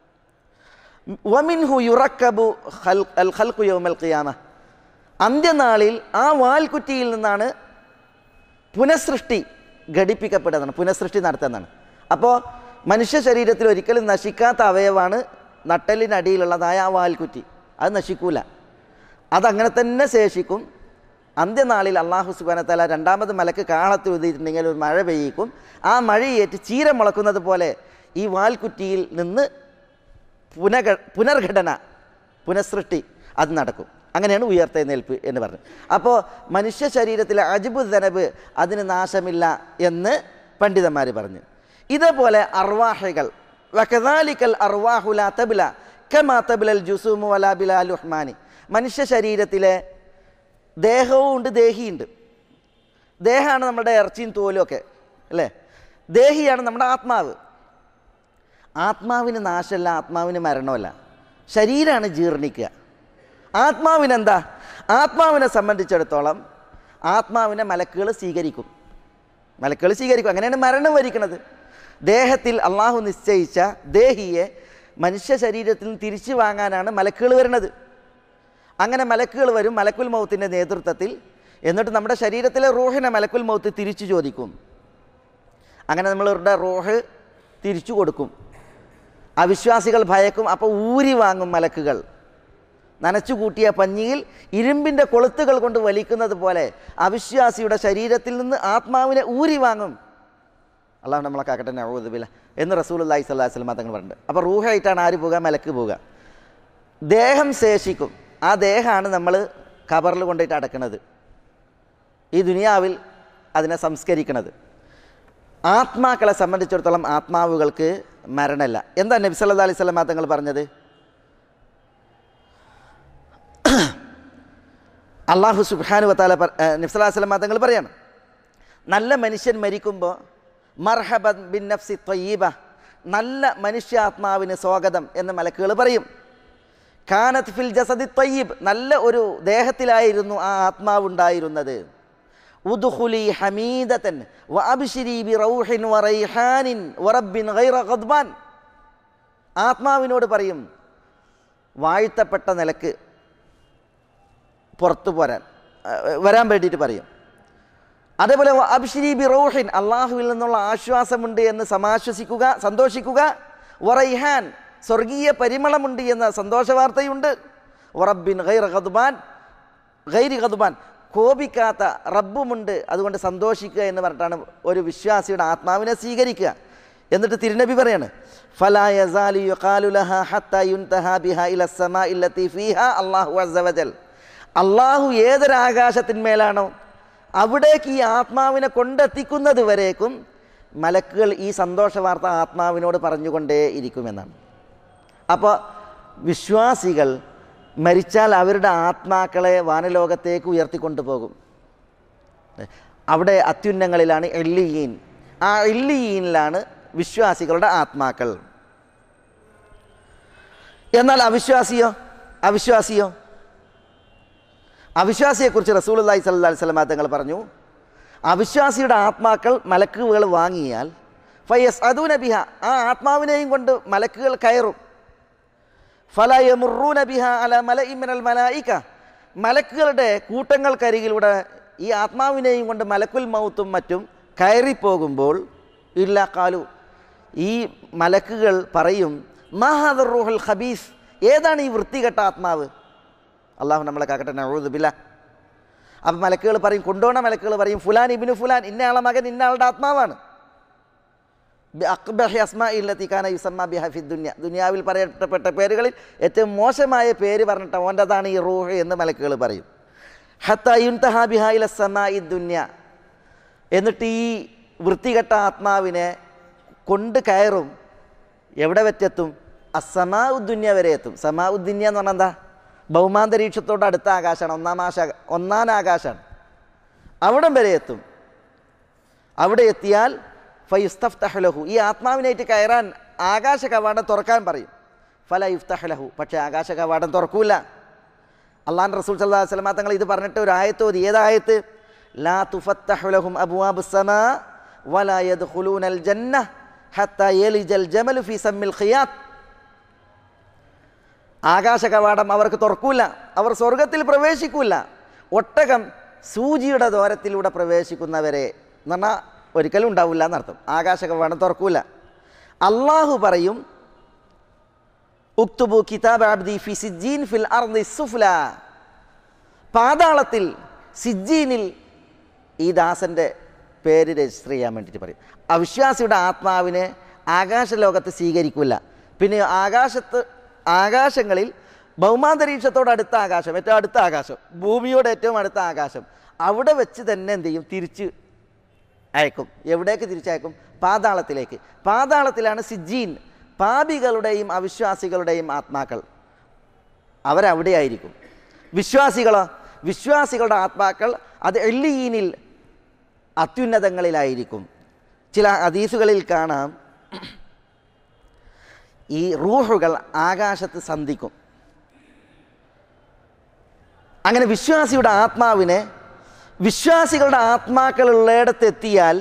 വമിൻഹു യുറക്കബു അൽ ഖൽഖു യൗമൽ ഖിയാമ, അന്ത്യനാളിൽ ആ വാൽക്കുറ്റിയിൽ നിന്നാണ് പുനഃസൃഷ്ടി ഘടിപ്പിക്കപ്പെടുന്നതാണ്, പുനഃസൃഷ്ടി നടത്തുന്നതാണ്. അപ്പോൾ മനുഷ്യ ശരീരത്തിൽ ഒരിക്കലും നശിക്കാത്ത അവയവാണ് നട്ടലിനടിയിലുള്ളതായ ആ വാൽക്കുറ്റി. അത് നശിക്കൂല, അതങ്ങനെ തന്നെ ശേഷിക്കും. അന്ത്യനാളിൽ അല്ലാഹു സുബ്ഹാനഹു വ തആല രണ്ടാമത് മലക്ക് കാഹളത്തിൽ ഊതിയിട്ടുണ്ടെങ്കിൽ ഒരു മഴ പെയ്യിക്കും. ആ മഴയേറ്റ് ചീര മുളക്കുന്നത് പോലെ ഈ വാൽക്കുറ്റിയിൽ നിന്ന് പുനഃ പുനർഘടന പുനഃസൃഷ്ടി അത് നടക്കും. അങ്ങനെയാണ് ഉയർത്തെഴുന്നേൽപ്പ് എന്ന് പറഞ്ഞത്. അപ്പോൾ മനുഷ്യ ശരീരത്തിലെ അജ്ബു ദനബ് അതിന് നാശമില്ല എന്ന് പണ്ഡിതന്മാർ പറഞ്ഞു. ഇതേപോലെ അർവാഹകൾ, വകദാലിക്കൽ അർവാഹു ലാ തബ്ല കമാ തബ്ലൽ ജുസൂമു വലാ ബിലാ ലുഹ്മാനി, മനുഷ്യ ശരീരത്തിലെ ദേഹവും ഉണ്ട്, ദേഹിയുണ്ട്. ദേഹമാണ് നമ്മുടെ ഇറച്ചിയും തോലും ഒക്കെ അല്ലേ. ദേഹിയാണ് നമ്മുടെ ആത്മാവ്. ആത്മാവിന് നാശമല്ല, ആത്മാവിന് മരണമല്ല, ശരീരമാണ് ജീർണിക്കുക. ആത്മാവിനെന്താ? ആത്മാവിനെ സംബന്ധിച്ചിടത്തോളം ആത്മാവിനെ മലക്കുകൾ സ്വീകരിക്കും, മലക്കുകൾ സ്വീകരിക്കും. അങ്ങനെയാണ് മരണം വരിക്കുന്നത്. ദേഹത്തിൽ അള്ളാഹു നിശ്ചയിച്ച ദേഹിയെ മനുഷ്യ ശരീരത്തിൽ നിന്ന് തിരിച്ചു വാങ്ങാനാണ് മലക്കുകൾ വരുന്നത്. അങ്ങനെ മലക്കുകൾ വരും മലക്കുൽ മൗത്തിൻ്റെ നേതൃത്വത്തിൽ. എന്നിട്ട് നമ്മുടെ ശരീരത്തിലെ റൂഹിനെ മലക്കുൽ മൗത്ത് തിരിച്ചു ചോദിക്കും. അങ്ങനെ നമ്മളുടെ റൂഹ് തിരിച്ചു കൊടുക്കും. അവിശ്വാസികൾ ഭയക്കും. അപ്പോൾ ഊരി വാങ്ങും മലക്കുകൾ. നനച്ചു കൂട്ടിയ പഞ്ഞിയിൽ ഇരുമ്പിൻ്റെ കൊളുത്തുകൾ കൊണ്ട് വലിക്കുന്നത് പോലെ അവിശ്വാസിയുടെ ശരീരത്തിൽ നിന്ന് ആത്മാവിനെ ഊരി വാങ്ങും. അള്ളാഹു നമ്മളെ കാക്കട്ടെ, നഊദു ബില്ലാഹ് എന്ന് റസൂലുള്ളാഹി സ്വല്ലല്ലാഹു അലൈഹി വസല്ലം തങ്ങൾ പറഞ്ഞിട്ടുണ്ട്. അപ്പോൾ റൂഹായിട്ടാണ് ആര് പോവുക? മലക്ക് പോവുക. ദേഹം ശേഷിക്കും. ആ ദേഹമാണ് നമ്മൾ ഖബറിൽ കൊണ്ടുപോയിട്ട് അടക്കുന്നത്, ഈ ദുനിയാവിൽ അതിനെ സംസ്കരിക്കുന്നത്. ആത്മാക്കളെ സംബന്ധിച്ചിടത്തോളം ആത്മാവുകൾക്ക് മരണമില്ല. എന്താ നബി സല്ലല്ലാഹു അലൈഹി വസല്ലം തങ്ങൾ പറഞ്ഞത്? അല്ലാഹു സുബ്ഹാനഹു വ തആല നബി സല്ലല്ലാഹു അലൈഹി വസല്ലം തങ്ങൾ പറയാണ്, നല്ല മനുഷ്യൻ മരിക്കുമ്പോൾ മർഹബൻ ബിൻ നഫ്സി ത്വയ്യിബ, നല്ല മനുഷ്യാത്മാവിന് സ്വാഗതം എന്ന് മലക്കുകൾ പറയും. കാനത്ത് ഫിൽ ജസദി ത്വയ്യിബ്, നല്ല ഒരു ദേഹത്തിലായിരുന്നു ആ ആത്മാവുണ്ടായിരുന്നത്. ഉദ്ഖുലി ഹമീദതൻ വഅബ്ശിരി ബിറൗഹിൻ വറൈഹാനിൻ വറബ്ബിൻ ഗൈറ ഗദ്ബാൻ, ആത്മാവിനോട് പറയും വാഴ്ത്തപ്പെട്ട നിലക്ക് പുറത്തു പോരാൻ വരാൻ വേണ്ടിയിട്ട് പറയും. അതേപോലെ അബ്ശിരി ബിറൗഹിൻ, അള്ളാഹുവിൽ നിന്നുള്ള ആശ്വാസമുണ്ട് എന്ന് സമാശ്വസിക്കുക, സന്തോഷിക്കുക. വറൈഹാൻ, സ്വർഗീയ പരിമളമുണ്ട് എന്ന സന്തോഷ വാർത്തയുണ്ട്. വറബ്ബിൻ ഗൈറ ഗദ്ബാൻ, ഗൈരി ഗദ്ബാൻ, കോപിക്കാത്ത റബ്ബുമുണ്ട്, അതുകൊണ്ട് സന്തോഷിക്കുക എന്ന് പറഞ്ഞിട്ടാണ് ഒരു വിശ്വാസിയുടെ ആത്മാവിനെ സ്വീകരിക്കുക. എന്നിട്ട് തിരുനബി പറയാണ്, ഫലാ യസാലു യുഖാലു ലഹാ ഹത്താ യുൻതഹാ ബിഹാ ഇല സ്സമാഇ അല്ലതി ഫീഹാ അല്ലാഹു അസ്സ വജൽ, അള്ളാഹു ഏതൊരാകാശത്തിന്മേലാണോ അവിടേക്ക് ഈ ആത്മാവിനെ കൊണ്ടെത്തിക്കുന്നത് വരേക്കും മലക്കുകൾ ഈ സന്തോഷ വാർത്ത ആത്മാവിനോട് പറഞ്ഞുകൊണ്ടേ ഇരിക്കുമെന്നാണ്. അപ്പോൾ വിശ്വാസികൾ മരിച്ചാൽ അവരുടെ ആത്മാക്കളെ വാനലോകത്തേക്ക് ഉയർത്തിക്കൊണ്ടുപോകും. അവിടെ അത്യുന്നങ്ങളിലാണ് ഇല്ലിയീൻ. ആ ഇല്ലിയീനിലാണ് വിശ്വാസികളുടെ ആത്മാക്കൾ. എന്നാൽ അവിശ്വാസിയോ അവിശ്വാസിയോ അവിശ്വാസിയെക്കുറിച്ച് റസൂലുള്ളാഹി സ്വല്ലല്ലാഹി അലൈഹി വസല്ലം തങ്ങൾ പറഞ്ഞു, അവിശ്വാസിയുടെ ആത്മാക്കൾ മലക്കുകൾ വാങ്ങിയാൽ ഫയസ്അദൂന ബിഹ, ആ ആത്മാവിനെയും കൊണ്ട് മലക്കുകൾ കയറും. ഫലാ യമുറൂന ബിഹ അലാ മലഇ മിനൽ മലായിക, മലക്കുകളുടെ കൂട്ടങ്ങൾക്കരികിലൂടെ ഈ ആത്മാവിനെയും കൊണ്ട് മലക്കുൽ മൗത്തും മറ്റും കയറിപ്പോകുമ്പോൾ ഇല്ലാ ഖാലു, ഈ മലക്കുകൾ പറയും, മാ ഹാദർ റൂഹുൽ ഖബീസ്, ഏതാണ് ഈ വൃത്തികെട്ട ആത്മാവ്? അള്ളാഹു നമ്മളെ കാക്കട്ടെ, നഊദു ബില്ലാഹ്. അപ്പം മലക്കുകൾ പറയും, കൊണ്ടുപോണ മലക്കുകൾ പറയും, ഫുലാൻ ഇബ്നു ഫുലാൻ, ഇന്നയാളെ മകൻ ഇന്നയാളുടെ ആത്മാവാണ്. ദുനിയാവിൽ പറയപ്പെട്ട പേരുകളിൽ ഏറ്റവും മോശമായ പേര് പറഞ്ഞിട്ട് ഓൻ്റെതാണ് ഈ റൂഹ് എന്ന് മലക്കുകൾ പറയും. ഹത്താ യുൻതഹാ ബിഹാ ഇല സമാഇ ദുനിയ, എന്നിട്ട് ഈ വൃത്തികെട്ട ആത്മാവിനെ കൊണ്ട് കയറും. എവിടെ വെച്ചെത്തും? അസമാ ഉദ്ദുന്യ വരെ എത്തും. സമാ ഉദ്ദുന്യ എന്ന് പറഞ്ഞാൽ എന്താ? ഭൗമാന്തരീക്ഷത്തോട് അടുത്ത ആകാശമാണ്, ഒന്നാം ആശ ഒന്നാം ആകാശമാണ്. അവിടം വരെ എത്തും. അവിടെ എത്തിയാൽ ഫയുസ്തഫ്തഹു ലഹു, ഈ ആത്മാവിനായിട്ട് കയറാൻ ആകാശ കവാടം തുറക്കാൻ പറയും. ഫല യുഫ്തഹു ലഹു, പക്ഷേ ആകാശ കവാടം തുറക്കൂല. അള്ളാഹുവിൻ്റെ റസൂൽ സല്ലല്ലാഹു അലൈഹി വസല്ലം തങ്ങൾ ഇത് പറഞ്ഞിട്ട് ഒരു ആയത്ത് ഓതി. ഏതായത്ത്? ലാ തുഫത്തഹു ലഹും അബ്വാബുസ് സമാ വലാ യദ്ഖുലൂനൽ ജന്ന ഹത്താ യലിജൽ ജമലു ഫീ സമ്മിൽ ഖിയാത്ത്. ആകാശ കവാടം അവർക്ക് തുറക്കൂല, അവർ സ്വർഗത്തിൽ പ്രവേശിക്കൂല, ഒട്ടകം സൂചിയുടെ ദോരത്തിലൂടെ പ്രവേശിക്കുന്നവരെ എന്ന് പറഞ്ഞാൽ ഒരിക്കലും ഉണ്ടാവില്ല എന്നർത്ഥം. ആകാശ കവാടം തുറക്കൂല. അള്ളാഹു പറയും, ഉക്തുബു കിതാബ് അബ്ദി ഫി സിജ്ജീൻ ഫിൽ അർദി സുഫ്ല, പാതാളത്തിൽ സിജ്ജീനിൽ ഈ ദാസൻ്റെ പേര് രജിസ്റ്റർ ചെയ്യാൻ വേണ്ടിയിട്ട് പറയും. അവിശ്വാസിയുടെ ആത്മാവിനെ ആകാശലോകത്ത് സ്വീകരിക്കില്ല. പിന്നെ ആകാശത്ത് ആകാശങ്ങളിൽ ഭൗമാന്തരീക്ഷത്തോട് അടുത്ത ആകാശം, ഏറ്റവും അടുത്ത ആകാശം, ഭൂമിയോട് ഏറ്റവും അടുത്ത ആകാശം, അവിടെ വെച്ച് തന്നെ എന്ത് ചെയ്യും? തിരിച്ച് അയക്കും. എവിടേക്ക് തിരിച്ചയക്കും? പാതാളത്തിലേക്ക്. പാതാളത്തിലാണ് സിജ്ജീൻ, പാപികളുടെയും അവിശ്വാസികളുടെയും ആത്മാക്കൾ, അവരവിടെ ആയിരിക്കും. വിശ്വാസികളോ? വിശ്വാസികളുടെ ആത്മാക്കൾ അത് എല്ലിയീനിൽ അത്യുന്നതങ്ങളിലായിരിക്കും. ചില ഹദീസുകളിൽ കാണാം, ഈ റൂഹുകൾ ആകാശത്ത് സന്ധിക്കും. അങ്ങനെ വിശ്വാസിയുടെ ആത്മാവിനെ വിശ്വാസികളുടെ ആത്മാക്കളുള്ളിടത്ത് എത്തിയാൽ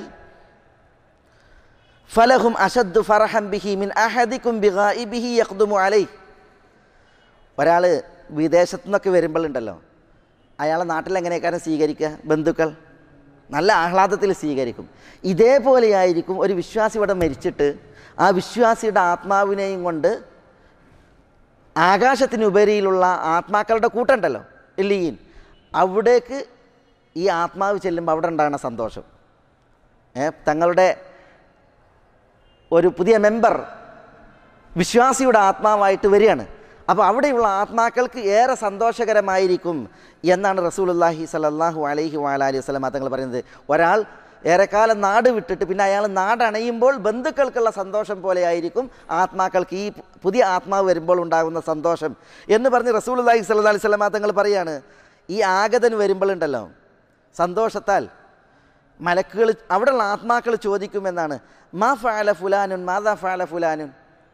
ഫലഹും അഷദ്ദു ഫറഹം ബിഹി മിൻ അഹദിക്കും ബിഗായിബിഹി യഖ്ദുമു അലൈഹി. ഒരാൾ വിദേശത്തു നിന്നൊക്കെ വരുമ്പോഴുണ്ടല്ലോ, അയാളെ നാട്ടിൽ എങ്ങനെയൊക്കെയാണ് സ്വീകരിക്കുക? ബന്ധുക്കൾ നല്ല ആഹ്ലാദത്തിൽ സ്വീകരിക്കും. ഇതേപോലെയായിരിക്കും ഒരു വിശ്വാസി ഇവിടെ മരിച്ചിട്ട് ആ വിശ്വാസിയുടെ ആത്മാവിനെയും കൊണ്ട് ആകാശത്തിനുപരിയിലുള്ള ആത്മാക്കളുടെ കൂട്ടുണ്ടല്ലോ, ഇല്ലീൻ, അവിടേക്ക് ഈ ആത്മാവ് ചെല്ലുമ്പോൾ അവിടെ ഉണ്ടാകുന്ന സന്തോഷം. ഏ തങ്ങളുടെ ഒരു പുതിയ മെമ്പർ വിശ്വാസിയുടെ ആത്മാവായിട്ട് വരികയാണ്. അപ്പോൾ അവിടെയുള്ള ആത്മാക്കൾക്ക് ഏറെ സന്തോഷകരമായിരിക്കും എന്നാണ് റസൂലുള്ളാഹി സ്വല്ലല്ലാഹു അലൈഹി വഅലൈഹി വസല്ലം തങ്ങൾ പറയുന്നത്. ഒരാൾ ഏറെക്കാലം നാട് വിട്ടിട്ട് പിന്നെ അയാൾ നാടണയുമ്പോൾ ബന്ധുക്കൾക്കുള്ള സന്തോഷം പോലെ ആയിരിക്കും ആത്മാക്കൾക്ക് ഈ പുതിയ ആത്മാവ് വരുമ്പോൾ ഉണ്ടാകുന്ന സന്തോഷം എന്ന് പറഞ്ഞ് റസൂലുള്ളാഹി സ്വല്ലല്ലാഹു അലൈഹി വസല്ലം തങ്ങൾ പറയാണ്, ഈ ആഗതന് വരുമ്പോഴുണ്ടല്ലോ സന്തോഷത്താൽ മലക്കുകൾ അവിടെയുള്ള ആത്മാക്കൾ ചോദിക്കുമെന്നാണ്, മാ ഫഅല ഫുലാനുൻ മാദാ ഫഅല ഫുലാനുൻ,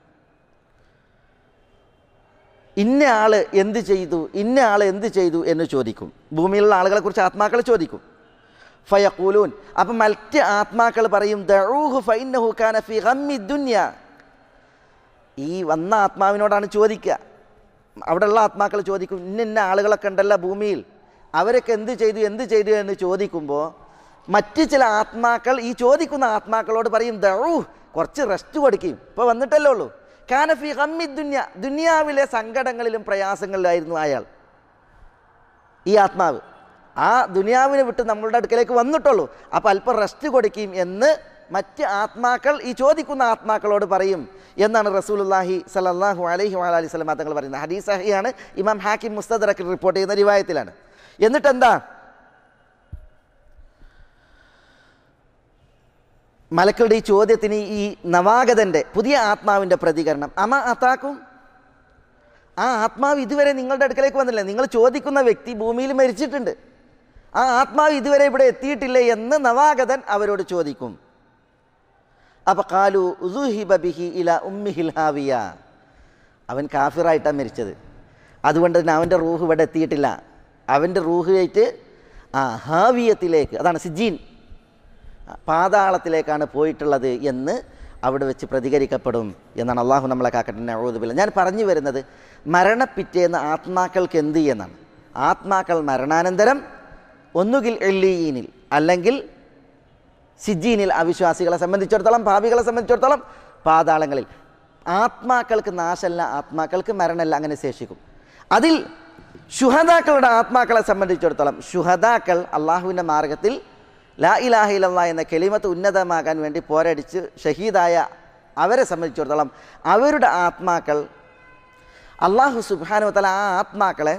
ഇന്ന ആൾ എന്ത് ചെയ്തു ഇന്ന ആൾ എന്ത് ചെയ്തു എന്ന് ചോദിക്കും. ഭൂമിയിലുള്ള ആളുകളെക്കുറിച്ച് ആത്മാക്കൾ ചോദിക്കും. ഫയഖൂലൂൻ, അപ്പം മറ്റ് ആത്മാക്കൾ പറയും, ദഊഹു ഫഇന്നഹു കാന ഫീ ഗമ്മി ദുനിയ, ഈ വന്ന ആത്മാവിനോടാണ് ചോദിക്കുക. അവിടെയുള്ള ആത്മാക്കൾ ചോദിക്കും, ഇന്ന ഇന്ന ആളുകളൊക്കെ ഉണ്ടല്ലോ ഭൂമിയിൽ, അവരൊക്കെ എന്ത് ചെയ്തു എന്ത് ചെയ്തു എന്ന് ചോദിക്കുമ്പോൾ മറ്റ് ചില ആത്മാക്കൾ ഈ ചോദിക്കുന്ന ആത്മാക്കളോട് പറയും, ദഊ, കുറച്ച് റെസ്റ്റ് കൊടുക്കും, ഇപ്പോൾ വന്നിട്ടല്ലേ ഉള്ളൂ. കാന ഫീ ഗമ്മി ദുനിയ, ദുനിയാവിലെ സങ്കടങ്ങളിലും പ്രയാസങ്ങളിലായിരുന്നു അയാൾ, ഈ ആത്മാവ്. ആ ദുനിയാവിനെ വിട്ട് നമ്മളുടെ അടുക്കലേക്ക് വന്നിട്ടുള്ളൂ, അപ്പോൾ അല്പം റെസ്റ്റ് കൊടുക്കും എന്ന് മറ്റ് ആത്മാക്കൾ ഈ ചോദിക്കുന്ന ആത്മാക്കളോട് പറയും എന്നാണ് റസൂലുള്ളാഹി സ്വല്ലല്ലാഹു അലൈഹി വഅലൈഹി വസല്ലം തങ്ങൾ പറയുന്നത്. ഹദീസ് സഹിഹാണ്, ഇമാം ഹാക്കിം മുസ്തദ്റക്കിൽ റിപ്പോർട്ട് ചെയ്യുന്ന റിവായത്തിലാണ്. എന്നിട്ട് എന്താ മലക്കളുടെ ഈ ചോദ്യത്തിന് ഈ നവാഗതൻ്റെ പുതിയ ആത്മാവിൻ്റെ പ്രതികരണം, അമ അതാക്കും, ആ ആത്മാവ് ഇതുവരെ നിങ്ങളുടെ അടുക്കലേക്ക് വന്നില്ല. നിങ്ങൾ ചോദിക്കുന്ന വ്യക്തി ഭൂമിയിൽ മരിച്ചിട്ടുണ്ട്, ആ ആത്മാവ് ഇതുവരെ ഇവിടെ എത്തിയിട്ടില്ലേ എന്ന് നവാഗതൻ അവരോട് ചോദിക്കും. അപ്പോൾ ഖാലു ഉസുഹിബ ബിഹി ഇല ഉമ്മിഹിൽ ഹാവിയ, അവൻ കാഫിറായിട്ടാണ് മരിച്ചത്, അതുകൊണ്ട് തന്നെ അവൻ്റെ റൂഹ് ഇവിടെ എത്തിയിട്ടില്ല, അവൻ്റെ റൂഹിലേക്ക് ആ ഹാവിയത്തിലേക്ക്, അതാണ് സിജീൻ, പാതാളത്തിലേക്കാണ് പോയിട്ടുള്ളത് എന്ന് അവിടെ വെച്ച് പ്രതികരിക്കപ്പെടും എന്നാണ്. അള്ളാഹു നമ്മളെ കാക്കട്ടെ, നഊദു ബില്ലാഹ്. ഞാൻ പറഞ്ഞു വരുന്നത് മരണപ്പിറ്റേന്ന് ആത്മാക്കൾക്ക് എന്ത് എന്നാണ്. ആത്മാക്കൾ മരണാനന്തരം ഒന്നുകിൽ എല്ലീനിൽ അല്ലെങ്കിൽ സിജീനിൽ, അവിശ്വാസികളെ സംബന്ധിച്ചിടത്തോളം, പാപികളെ സംബന്ധിച്ചിടത്തോളം പാതാളങ്ങളിൽ. ആത്മാക്കൾക്ക് നാശമല്ല, ആത്മാക്കൾക്ക് മരണമല്ല, അങ്ങനെ ശേഷിക്കും. അതിൽ ശുഹദാക്കളുടെ ആത്മാക്കളെ സംബന്ധിച്ചിടത്തോളം, ശുഹദാക്കൾ അള്ളാഹുവിൻ്റെ മാർഗത്തിൽ ലാ ഇലാഹ ഇല്ലല്ലാഹ് എന്ന കലിമത്ത് ഉന്നതമാകാൻ വേണ്ടി പോരടിച്ച് ഷഹീദായ അവരെ സംബന്ധിച്ചിടത്തോളം അവരുടെ ആത്മാക്കൾ അള്ളാഹു സുബ്ഹാനഹു വ തആല ആ ആത്മാക്കളെ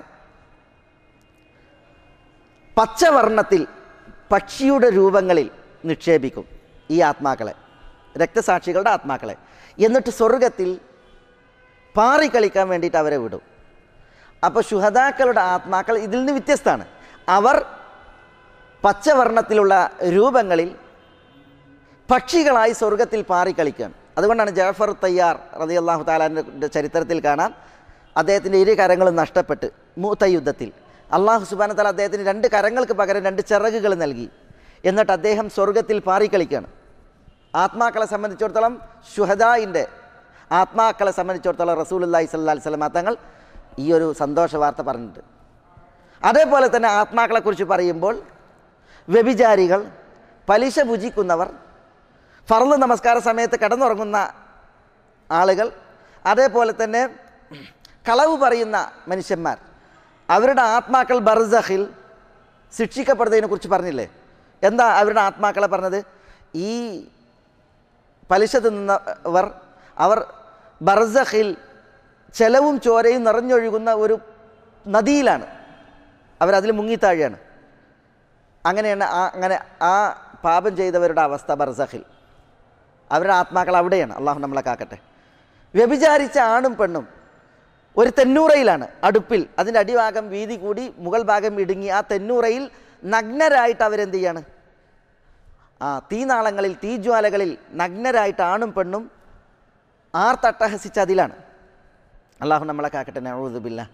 പച്ചവർണ്ണത്തിൽ പക്ഷിയുടെ രൂപങ്ങളിൽ നിക്ഷേപിക്കും. ഈ ആത്മാക്കളെ, രക്തസാക്ഷികളുടെ ആത്മാക്കളെ, എന്നിട്ട് സ്വർഗത്തിൽ പാറിക്കളിക്കാൻ വേണ്ടിയിട്ട് അവരെ വിടും. അപ്പോൾ ശുഹദാക്കളുടെ ആത്മാക്കൾ ഇതിൽ നിന്ന് വ്യത്യസ്തമാണ്. അവർ പച്ചവർണ്ണത്തിലുള്ള രൂപങ്ങളിൽ പക്ഷികളായി സ്വർഗത്തിൽ പാറിക്കളിക്കുകയാണ്. അതുകൊണ്ടാണ് ജഅഫർ തയ്യാർ റളിയല്ലാഹു തആലാന്റെ ചരിത്രത്തിൽ കാണാം, അദ്ദേഹത്തിൻ്റെ ഇരു കരങ്ങളും നഷ്ടപ്പെട്ട് മൂത്ത യുദ്ധത്തിൽ അള്ളാഹു സുബ്ഹാനഹു വ തആല അദ്ദേഹത്തിന് രണ്ട് കരങ്ങൾക്ക് പകരം രണ്ട് ചിറകുകൾ നൽകി. എന്നിട്ട് അദ്ദേഹം സ്വർഗത്തിൽ പാറിക്കളിക്കുകയാണ്. ആത്മാക്കളെ സംബന്ധിച്ചിടത്തോളം, ശുഹദായിൻ്റെ ആത്മാക്കളെ സംബന്ധിച്ചിടത്തോളം റസൂലുള്ളാഹി സ്വല്ലല്ലാഹി അലൈഹി വസല്ലം തങ്ങൾ ഈ ഒരു സന്തോഷ വാർത്ത പറഞ്ഞിട്ടുണ്ട്. അതേപോലെ തന്നെ ആത്മാക്കളെക്കുറിച്ച് പറയുമ്പോൾ വ്യഭിചാരികൾ, പലിശ ഭുജിക്കുന്നവർ, ഫർള് നമസ്കാര സമയത്ത് കിടന്നുറങ്ങുന്ന ആളുകൾ, അതേപോലെ തന്നെ കളവ് പറയുന്ന മനുഷ്യന്മാർ, അവരുടെ ആത്മാക്കൾ ബർസഖിൽ ശിക്ഷിക്കപ്പെടുന്നതിനെ കുറിച്ച് പറഞ്ഞില്ലേ? എന്താ അവരുടെ ആത്മാക്കളെ പറഞ്ഞത്? ഈ പലിശ തിന്നുന്നവർ അവർ ബർസഖിൽ ചെലവും ചോരയും നിറഞ്ഞൊഴുകുന്ന ഒരു നദിയിലാണ്, അവരതിൽ മുങ്ങിത്താഴെയാണ്. അങ്ങനെയാണ് ആ അങ്ങനെ ആ പാപം ചെയ്തവരുടെ അവസ്ഥ ബർസഖിൽ, അവരുടെ ആത്മാക്കൾ അവിടെയാണ്. അള്ളാഹു നമ്മളെ കാക്കട്ടെ. വ്യഭിചാരിച്ച ആണും പെണ്ണും ഒരു തെന്നൂറയിലാണ്, അടുപ്പിൽ, അതിൻ്റെ അടിഭാഗം വീതി കൂടി മുകൾ ഭാഗം ഇടുങ്ങി, ആ തെന്നൂറയിൽ നഗ്നരായിട്ട് അവരെന്ത് ചെയ്യാണ്? ആ തീനാളങ്ങളിൽ, തീജ്വാലകളിൽ നഗ്നരായിട്ട് ആണും പെണ്ണും ആർത്തട്ടഹസിച്ച് അതിലാണ്. അള്ളാഹു നമ്മളെ കാക്കട്ടെ, നഊദു ബില്ലാഹ്.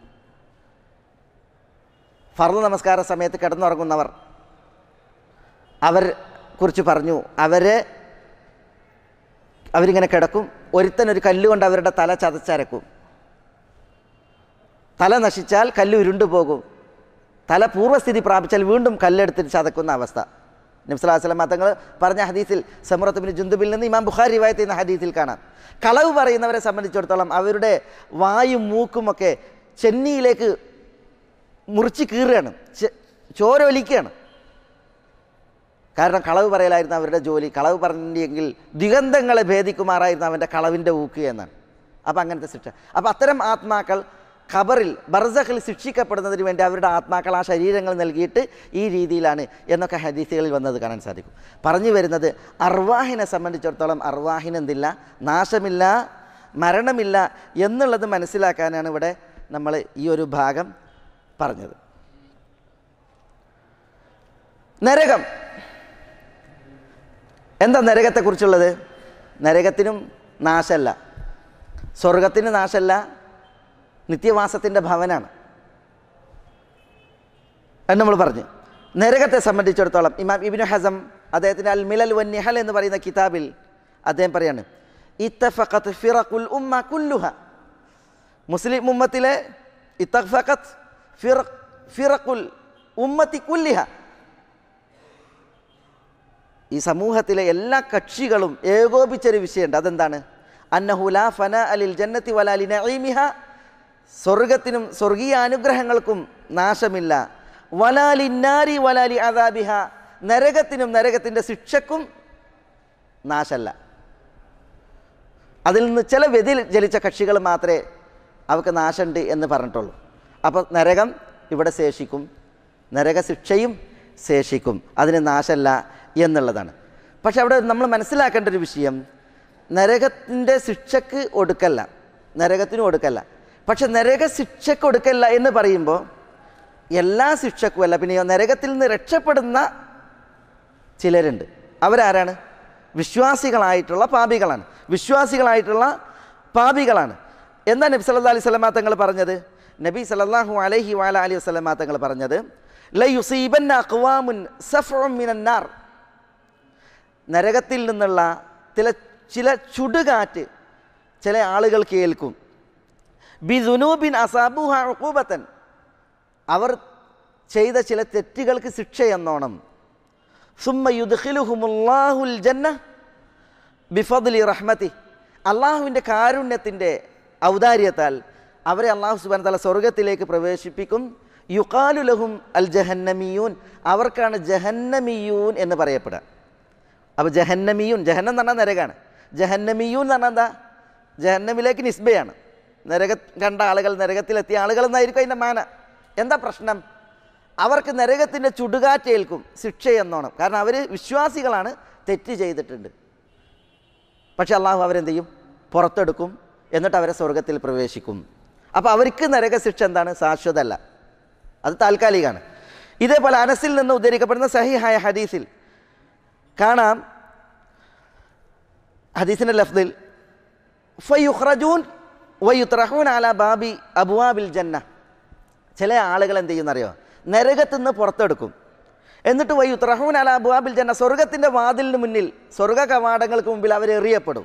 ഫർള് നമസ്കാര സമയത്ത് കിടന്നുറങ്ങുന്നവർ, അവർ കുറിച്ച് പറഞ്ഞു, അവരെ അവരിങ്ങനെ കിടക്കും, ഒരുത്തനൊരു കല്ലുകൊണ്ട് അവരുടെ തല ചതച്ചരക്കും. തല നശിച്ചാൽ കല്ല് ഉരുണ്ടു പോകും, തല പൂർവ്വസ്ഥിതി പ്രാപിച്ചാൽ വീണ്ടും കല്ലെടുത്തിട്ട് ചതക്കുന്ന അവസ്ഥ. നബി സല്ലല്ലാഹു അലൈഹി വസല്ലം തങ്ങൾ പറഞ്ഞ ഹദീസിൽ, സമുറത്ത് ബിൻ ജുന്ദുബിൽ നിന്ന് ഇമാം ബുഖാരി റിവായത്ത് ചെയ്യുന്ന ഹദീസിൽ കാണാം, കളവ് പറയുന്നവരെ സംബന്ധിച്ചിടത്തോളം അവരുടെ വായും മൂക്കുമൊക്കെ ചെന്നിയിലേക്ക് മുറിച്ച് കീറുകയാണ്, ചോരൊലിക്കുകയാണ്. കാരണം കളവ് പറയലായിരുന്നു അവരുടെ ജോലി. കളവ് പറഞ്ഞെങ്കിൽ ദിഗന്ധങ്ങളെ ഭേദിക്കുമാറായിരുന്നു അവൻ്റെ കളവിൻ്റെ ഊക്ക് എന്നാണ്. അപ്പം അങ്ങനത്തെ ശിക്ഷ. അപ്പം അത്തരം ആത്മാക്കൾ ഖബറിൽ ബർസഖിൽ ശിക്ഷിക്കപ്പെടുന്നതിന് വേണ്ടി അവരുടെ ആത്മാക്കൾ ആ ശരീരങ്ങൾ നൽകിയിട്ട് ഈ രീതിയിലാണ് എന്നൊക്കെ ഹദീസുകളിൽ വന്നത് കാണാൻ സാധിക്കും. പറഞ്ഞു വരുന്നത്, അർവാഹിനെ സംബന്ധിച്ചിടത്തോളം അർവാഹിന് എന്തില്ല? നാശമില്ല, മരണമില്ല എന്നുള്ളത് മനസ്സിലാക്കാനാണ് ഇവിടെ നമ്മൾ ഈ ഒരു ഭാഗം പറഞ്ഞത്. നരകം എന്താ നരകത്തെക്കുറിച്ചുള്ളത്? നരകത്തിനും നാശമല്ല, സ്വർഗത്തിന് നാശമല്ല, നിത്യവാസത്തിൻ്റെ ഭവനാണ് എന്ന് നമ്മൾ പറഞ്ഞു. നരകത്തെ സംബന്ധിച്ചിടത്തോളം ഇമാം ഇബ്നു ഹസം അദ്ദേഹത്തിൻ്റെ അൽ മിലൽ വൻ നിഹൽ എന്ന് പറയുന്ന കിതാബിൽ അദ്ദേഹം പറയാണ്, ഇത്തഫഖത് ഫിറഖുൽ ഉമ്മ കുല്ലുഹ, മുസ്ലിം ഉമ്മത്തിലെ ഇത്തഫഖത് ഫിറഖ് ഫിറഖുൽ ഉമ്മത്തി കുല്ലിഹ, ഈ സമൂഹത്തിലെ എല്ലാ കക്ഷികളും ഏകോപിച്ചൊരു വിഷയമുണ്ട്. അതെന്താണ്? അന്നഹു ലാ ഫനാ അലിൽ ജന്നത്തി വലാ ലി നഈമിഹ, സ്വർഗത്തിനും സ്വർഗീയ അനുഗ്രഹങ്ങൾക്കും നാശമില്ല, വലാ ലിന്നാരി വലാ ലി അദാബിഹ, നരകത്തിനും നരകത്തിൻ്റെ ശിക്ഷക്കും നാശമല്ല. അതിൽ നിന്ന് ചില വ്യതിചലിച്ച കക്ഷികൾ മാത്രമേ അവർക്ക് നാശമുണ്ട് എന്ന് പറഞ്ഞിട്ടുള്ളൂ. അപ്പോൾ നരകം ഇവിടെ ശേഷിക്കും, നരകശിക്ഷയും ശേഷിക്കും, അതിന് നാശമല്ല എന്നുള്ളതാണ്. പക്ഷെ അവിടെ നമ്മൾ മനസ്സിലാക്കേണ്ട ഒരു വിഷയം, നരകത്തിൻ്റെ ശിക്ഷക്ക് ഒടുക്കല്ല, നരകത്തിനും ഒടുക്കല്ല. പക്ഷെ നരക ശിക്ഷ കൊടുക്കല്ല എന്ന് പറയുമ്പോൾ എല്ലാ ശിക്ഷക്കുമല്ല, പിന്നെയോ നരകത്തിൽ നിന്ന് രക്ഷപ്പെടുന്ന ചിലരുണ്ട്. അവരാരാണ്? വിശ്വാസികളായിട്ടുള്ള പാപികളാണ്. വിശ്വാസികളായിട്ടുള്ള പാപികളാണ്. എന്താ നബി സല്ലല്ലാഹു അലൈഹി വസല്ലമ തങ്ങൾ പറഞ്ഞത്? നബി സല്ലല്ലാഹു അലൈഹി വഅല അലിഹി വസല്ലമ തങ്ങൾ പറഞ്ഞത്, ലയുസീബന്ന അഖ്വാമുൻ സഫ്ഉൻ മിനൻ നാർ, നരകത്തിൽ നിന്നുള്ള ചില ചില ചുടുകാറ്റ് ചില ആളുകൾക്ക് ഏൽക്കും. ബിദുനൂബിൻ അസാബുഹ ഉഖൂബതൻ, അവർ ചെയ്ത ചില തെറ്റുകൾക്ക് ശിക്ഷയെന്നോണം. സുമ്മ യുദ്ഖിലുഹുമുല്ലാഹുൽ ജന്ന ബിഫദ്ലി റഹ്മതി, അള്ളാഹുവിൻ്റെ കാരുണ്യത്തിൻ്റെ ഔദാര്യത്താൽ അവരെ അള്ളാഹു സുബ്ഹാനഹു വ തആല സ്വർഗത്തിലേക്ക് പ്രവേശിപ്പിക്കും. യുഖാലു ലഹും അൽ ജഹന്നമിയൂൻ, അവർക്കാണ് ജഹന്നമിയൂൻ എന്ന് പറയപ്പെടുക. അപ്പോൾ ജഹന്നമിയൂൻ, ജഹന്നം എന്ന് പറഞ്ഞാൽ നരകാണ്. ജഹന്നമിയൂൻ എന്ന് പറഞ്ഞാൽ എന്താ? ജഹന്നമിലേക്ക് നിസ്ബയാണ്. നരക കണ്ട ആളുകൾ, നരകത്തിലെത്തിയ ആളുകൾ എന്നായിരിക്കും അതിൻ്റെ മാന. എന്താ പ്രശ്നം? അവർക്ക് നരകത്തിൻ്റെ ചുടുകാറ്റേൽക്കും ശിക്ഷയെന്നോണം. കാരണം അവർ വിശ്വാസികളാണ്, തെറ്റ് ചെയ്തിട്ടുണ്ട്. പക്ഷെ അള്ളാഹു അവരെന്ത് ചെയ്യും? പുറത്തെടുക്കും. എന്നിട്ട് അവരെ സ്വർഗത്തിൽ പ്രവേശിക്കും. അപ്പോൾ അവർക്ക് നരകശിക്ഷ എന്താണ്? ശാശ്വതമല്ല, അത് താൽക്കാലികമാണ്. ഇതേപോലെ അനസിൽ നിന്ന് ഉദ്ധരിക്കപ്പെടുന്ന സഹീഹായ ഹദീസിൽ കാണാം, ഹദീസിൻ്റെ ലഫ്ദിൽ ഫയുഖ്റജൂൻ വയുത്രഹൂൻ അലാ ബാബി അബ്വാബിൽ ജന്ന, ചില ആളുകൾ എന്ത് ചെയ്യുന്നറിയോ? നരകത്തു നിന്ന് പുറത്തെടുക്കും. എന്നിട്ട് വയുത്രഹൂൻ അലാ അബ്വാബിൽ ജന്ന, സ്വർഗത്തിൻ്റെ വാതിലിന് മുന്നിൽ, സ്വർഗ കവാടങ്ങൾക്ക് മുമ്പിൽ അവർ എറിയപ്പെടും.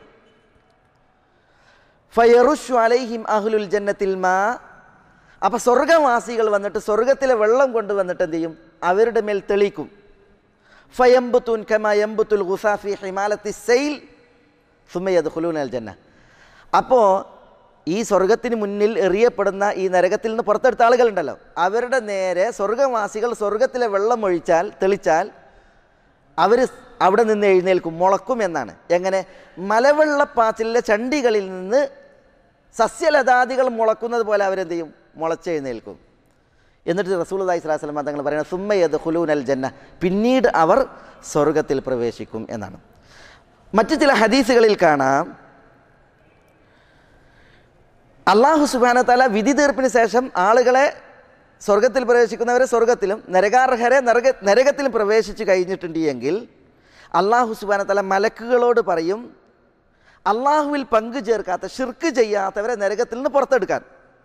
ഫയറുഷു അലൈഹിം അഹ്ലുൽ ജന്നത്തിൽ മാ, അപ്പോൾ സ്വർഗവാസികൾ വന്നിട്ട് സ്വർഗത്തിലെ വെള്ളം കൊണ്ടുവന്നിട്ട് എന്ത് ചെയ്യും? അവരുടെ മേൽ തെളിക്കും. ഫയംബുത്തുൻ കമാ യംബുത്തുൽ ഗുസാഫി ഹിമാലത്തി സൈൽ സുമ്മ യദ്ഖുലൂന അൽ ജന്ന. അപ്പോൾ ഈ സ്വർഗത്തിന് മുന്നിൽ എറിയപ്പെടുന്ന ഈ നരകത്തിൽ നിന്ന് പുറത്തെടുത്ത ആളുകളുണ്ടല്ലോ, അവരുടെ നേരെ സ്വർഗവാസികൾ സ്വർഗത്തിലെ വെള്ളം ഒഴിച്ചാൽ, തെളിച്ചാൽ അവർ അവിടെ നിന്ന് എഴുന്നേൽക്കും, മുളക്കും എന്നാണ്. എങ്ങനെ? മലവെള്ളപ്പാച്ചിലെ ചണ്ടികളിൽ നിന്ന് സസ്യലതാദികൾ മുളക്കുന്നത് പോലെ അവരെന്ത് ചെയ്യും? മുളച്ചെഴുന്നേൽക്കും. എന്നിട്ട് റസൂലുള്ളാഹി സ്വല്ലല്ലാഹു അലൈഹി വസല്ലം തങ്ങൾ പറയുന്നത് സുമ്മ യദ്ഖുലൂനൽ ജന്ന, പിന്നീട് അവർ സ്വർഗത്തിൽ പ്രവേശിക്കും എന്നാണ്. മറ്റു ചില ഹദീസുകളിൽ കാണാം, അള്ളാഹു സുബ്ഹാനഹു വ തആല വിധി തീർപ്പിന് ശേഷം ആളുകളെ സ്വർഗത്തിൽ പ്രവേശിക്കുന്നവരെ സ്വർഗത്തിലും നരകാർഹരെ നരക നരകത്തിലും പ്രവേശിച്ച് കഴിഞ്ഞിട്ടുണ്ട് എങ്കിൽ അള്ളാഹു സുബ്ഹാനഹു വ തആല മലക്കുകളോട് പറയും, അള്ളാഹുവിൽ പങ്കു ചേർക്കാത്ത, ഷിർക്ക് ചെയ്യാത്തവരെ നരകത്തിൽ നിന്ന് പുറത്തെടുക്കാൻ.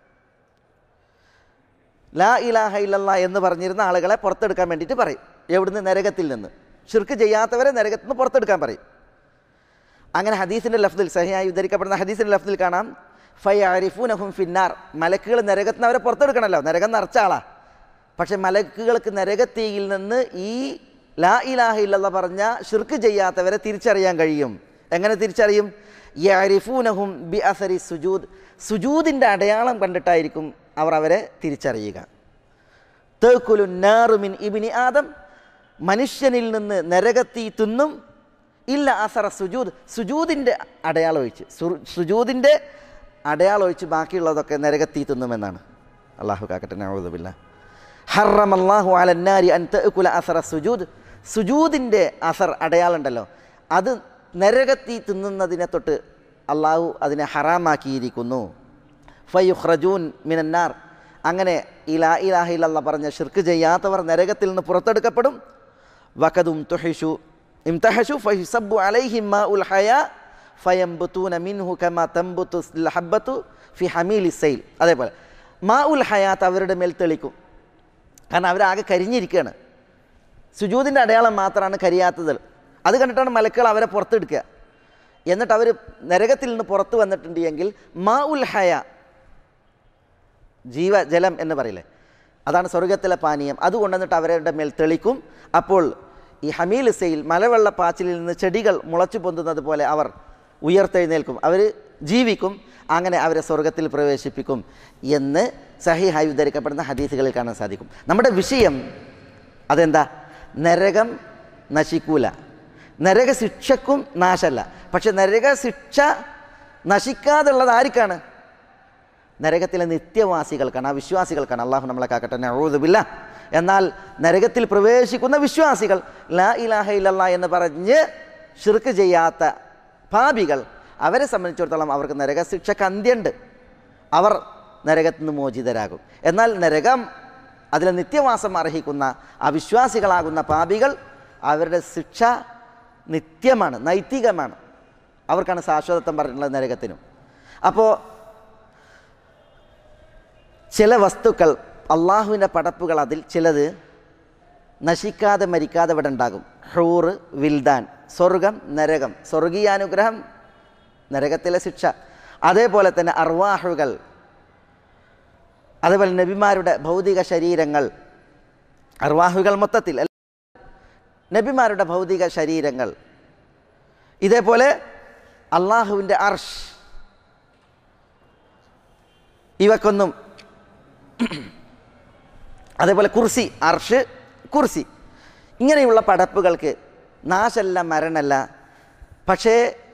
ലാ ഇലാഹ ഇല്ലല്ലാഹ് എന്ന് പറഞ്ഞിരുന്ന ആളുകളെ പുറത്തെടുക്കാൻ വേണ്ടിയിട്ട് പറയും. എവിടുന്ന്? നരകത്തിൽ നിന്ന്. ഷിർക്ക് ചെയ്യാത്തവരെ നരകത്തിൽ നിന്ന് പുറത്തെടുക്കാൻ പറയും. അങ്ങനെ ഹദീസിൻ്റെ ലഫ്ദിൽ, സഹിയായി ഉദ്ധരിക്കപ്പെടുന്ന ഹദീസിൻ്റെ ലഫ്ദിൽ കാണാം, ഫയഅരിഫൂനഹും ഫിന്നാർ, മലക്കുകൾ നരകത്തിൽ നിന്ന് അവരെ പുറത്തെടുക്കണമല്ലോ, നരകം നിറച്ച ആളാ. പക്ഷെ മലക്കുകൾക്ക് നരകത്തീയിൽ നിന്ന് ഈ ലാ ഇലാഹ ഇല്ലല്ലാഹ് പറഞ്ഞ ഷിർക്ക് ചെയ്യാത്തവരെ തിരിച്ചറിയാൻ കഴിയും. എങ്ങനെ തിരിച്ചറിയും? യഅരിഫൂനഹും ബി അസരി സുജൂദ്, സുജൂദിൻ്റെ അടയാളം കണ്ടിട്ടായിരിക്കും അവർ അവരെ തിരിച്ചറിയുക. തഅകുലുൻ നാറു മിൻ ഇബ്നി ആദം, മനുഷ്യനിൽ നിന്ന് നരകത്തീ തിന്നും, ഇല്ല അസറ സുജൂദ്, സുജൂദിൻ്റെ അടയാളം ഒഴിച്ച്, സുജൂദിൻ്റെ അടയാളം ഒഴിച്ച് ബാക്കിയുള്ളതൊക്കെ നരകത്തീ തിന്നുമെന്നാണ്. അള്ളാഹു കാക്കട്ടെ, നഊദു ബില്ലാഹ്. ഹറമല്ലാഹു അലന്നാരി അൻ തഅകുല അസറ സുജൂദ്, സുജൂദിൻ്റെ അസർ അടയാളം ഉണ്ടല്ലോ, അത് നരകത്തീ തിന്നുന്നതിനെ തൊട്ട് അള്ളാഹു അതിനെ ഹറാമാക്കിയിരിക്കുന്നു. ഫയുഖ്റജൂൻ മിനന്നാർ, അങ്ങനെ ഈ ലാ ഇലാഹ ഇല്ലല്ലാഹ് പറഞ്ഞ ഷിർക്ക് ചെയ്യാത്തവർ നരകത്തിൽ നിന്ന് പുറത്തെടുക്കപ്പെടും. വഖദും തുഹിഷു ഇംതഹഷു ഫയുസബ്ബു അലൈഹിം മാഉൽ ഹയാ ഫയംബുതൂന മിൻഹു കമാ തംബുതു ലഹബ്ബതു ഫി ഹമീലി സൈൽ, അതേപോലെ മാഉൽ ഹയാത്ത് അവരുടെ മേൽ തെളിക്കും. കാരണം അവരാകെ കരിഞ്ഞിരിക്കുകയാണ്. സുജൂദിൻ്റെ അടയാളം മാത്രമാണ് കരിയാത്തത്. അത് കണ്ടിട്ടാണ് മലക്കുകൾ അവരെ പുറത്തെടുക്കുക. എന്നിട്ട് അവർ നരകത്തിൽ നിന്ന് പുറത്ത് വന്നിട്ടുണ്ട് എങ്കിൽ മാഉൽ ഹയ, ജീവജലം എന്ന് പറയില്ലേ, അതാണ് സ്വർഗത്തിലെ പാനീയം, അത് കൊണ്ടുവന്നിട്ട് അവരുടെ മേൽ തെളിക്കും. അപ്പോൾ ഈ ഹമീൽ സെയിൽ, മലവെള്ളപ്പാച്ചിലിൽ നിന്ന് ചെടികൾ മുളച്ചു പൊന്തുന്നത് പോലെ അവർ ഉയർത്തെഴുന്നേൽക്കും, അവർ ജീവിക്കും. അങ്ങനെ അവരെ സ്വർഗത്തിൽ പ്രവേശിപ്പിക്കും എന്ന് സഹീഹായി ഉദ്ധരിക്കപ്പെടുന്ന ഹദീസുകളിൽ കാണാൻ സാധിക്കും. നമ്മുടെ വിഷയം അതെന്താ? നരകം നശിക്കൂല, നരകശിക്ഷക്കും നാശമല്ല. പക്ഷെ നരകശിക്ഷ നശിക്കാതുള്ളത് ആർക്കാണ്? നരകത്തിലെ നിത്യവാസികൾക്കാണ്, ആ വിശ്വാസികൾക്കാണ്. അള്ളാഹു നമ്മളെ കാക്കട്ടെ, നഊദു ബില്ലാഹ്. എന്നാൽ നരകത്തിൽ പ്രവേശിക്കുന്ന വിശ്വാസികൾ, ലാ ഇലാഹ ഇല്ലല്ലാഹ് എന്ന് പറഞ്ഞ് ഷിർക്ക് ചെയ്യാത്ത പാപികൾ, അവരെ സംബന്ധിച്ചിടത്തോളം അവർക്ക് നരകശിക്ഷക്ക് അന്ത്യമുണ്ട്. അവർ നരകത്തിൽ നിന്ന് മോചിതരാകും. എന്നാൽ നരകം, അതിൽ നിത്യവാസം അർഹിക്കുന്ന അവിശ്വാസികളാകുന്ന പാപികൾ, അവരുടെ ശിക്ഷ നിത്യമാണ്, നൈതികമാണ്. അവർക്കാണ് ശാശ്വതത്വം പറഞ്ഞിട്ടുള്ളത് നരകത്തിനും. അപ്പോൾ ചില വസ്തുക്കൾ, അള്ളാഹുവിൻ്റെ പടപ്പുകൾ, അതിൽ ചിലത് നശിക്കാതെ മരിക്കാതെ ഇവിടെ ഉണ്ടാകും. ഹൂറ്, വിൽദാൻ, സ്വർഗം, നരകം, സ്വർഗീയാനുഗ്രഹം, നരകത്തിലെ ശിക്ഷ. അതേപോലെ തന്നെ അർവാഹുകൾ, അതേപോലെ നബിമാരുടെ ഭൗതിക ശരീരങ്ങൾ, അർവാഹുകൾ മൊത്തത്തിൽ നബിമാരുടെ ഭൗതിക ശരീരങ്ങൾ, ഇതേപോലെ അള്ളാഹുവിൻ്റെ അർഷ്, ഇവക്കൊന്നും, അതേപോലെ കുർസി, അർഷ്, കുർസി, ഇങ്ങനെയുള്ള പടപ്പുകൾക്ക് നാശമല്ല, മരണമല്ല. പക്ഷേ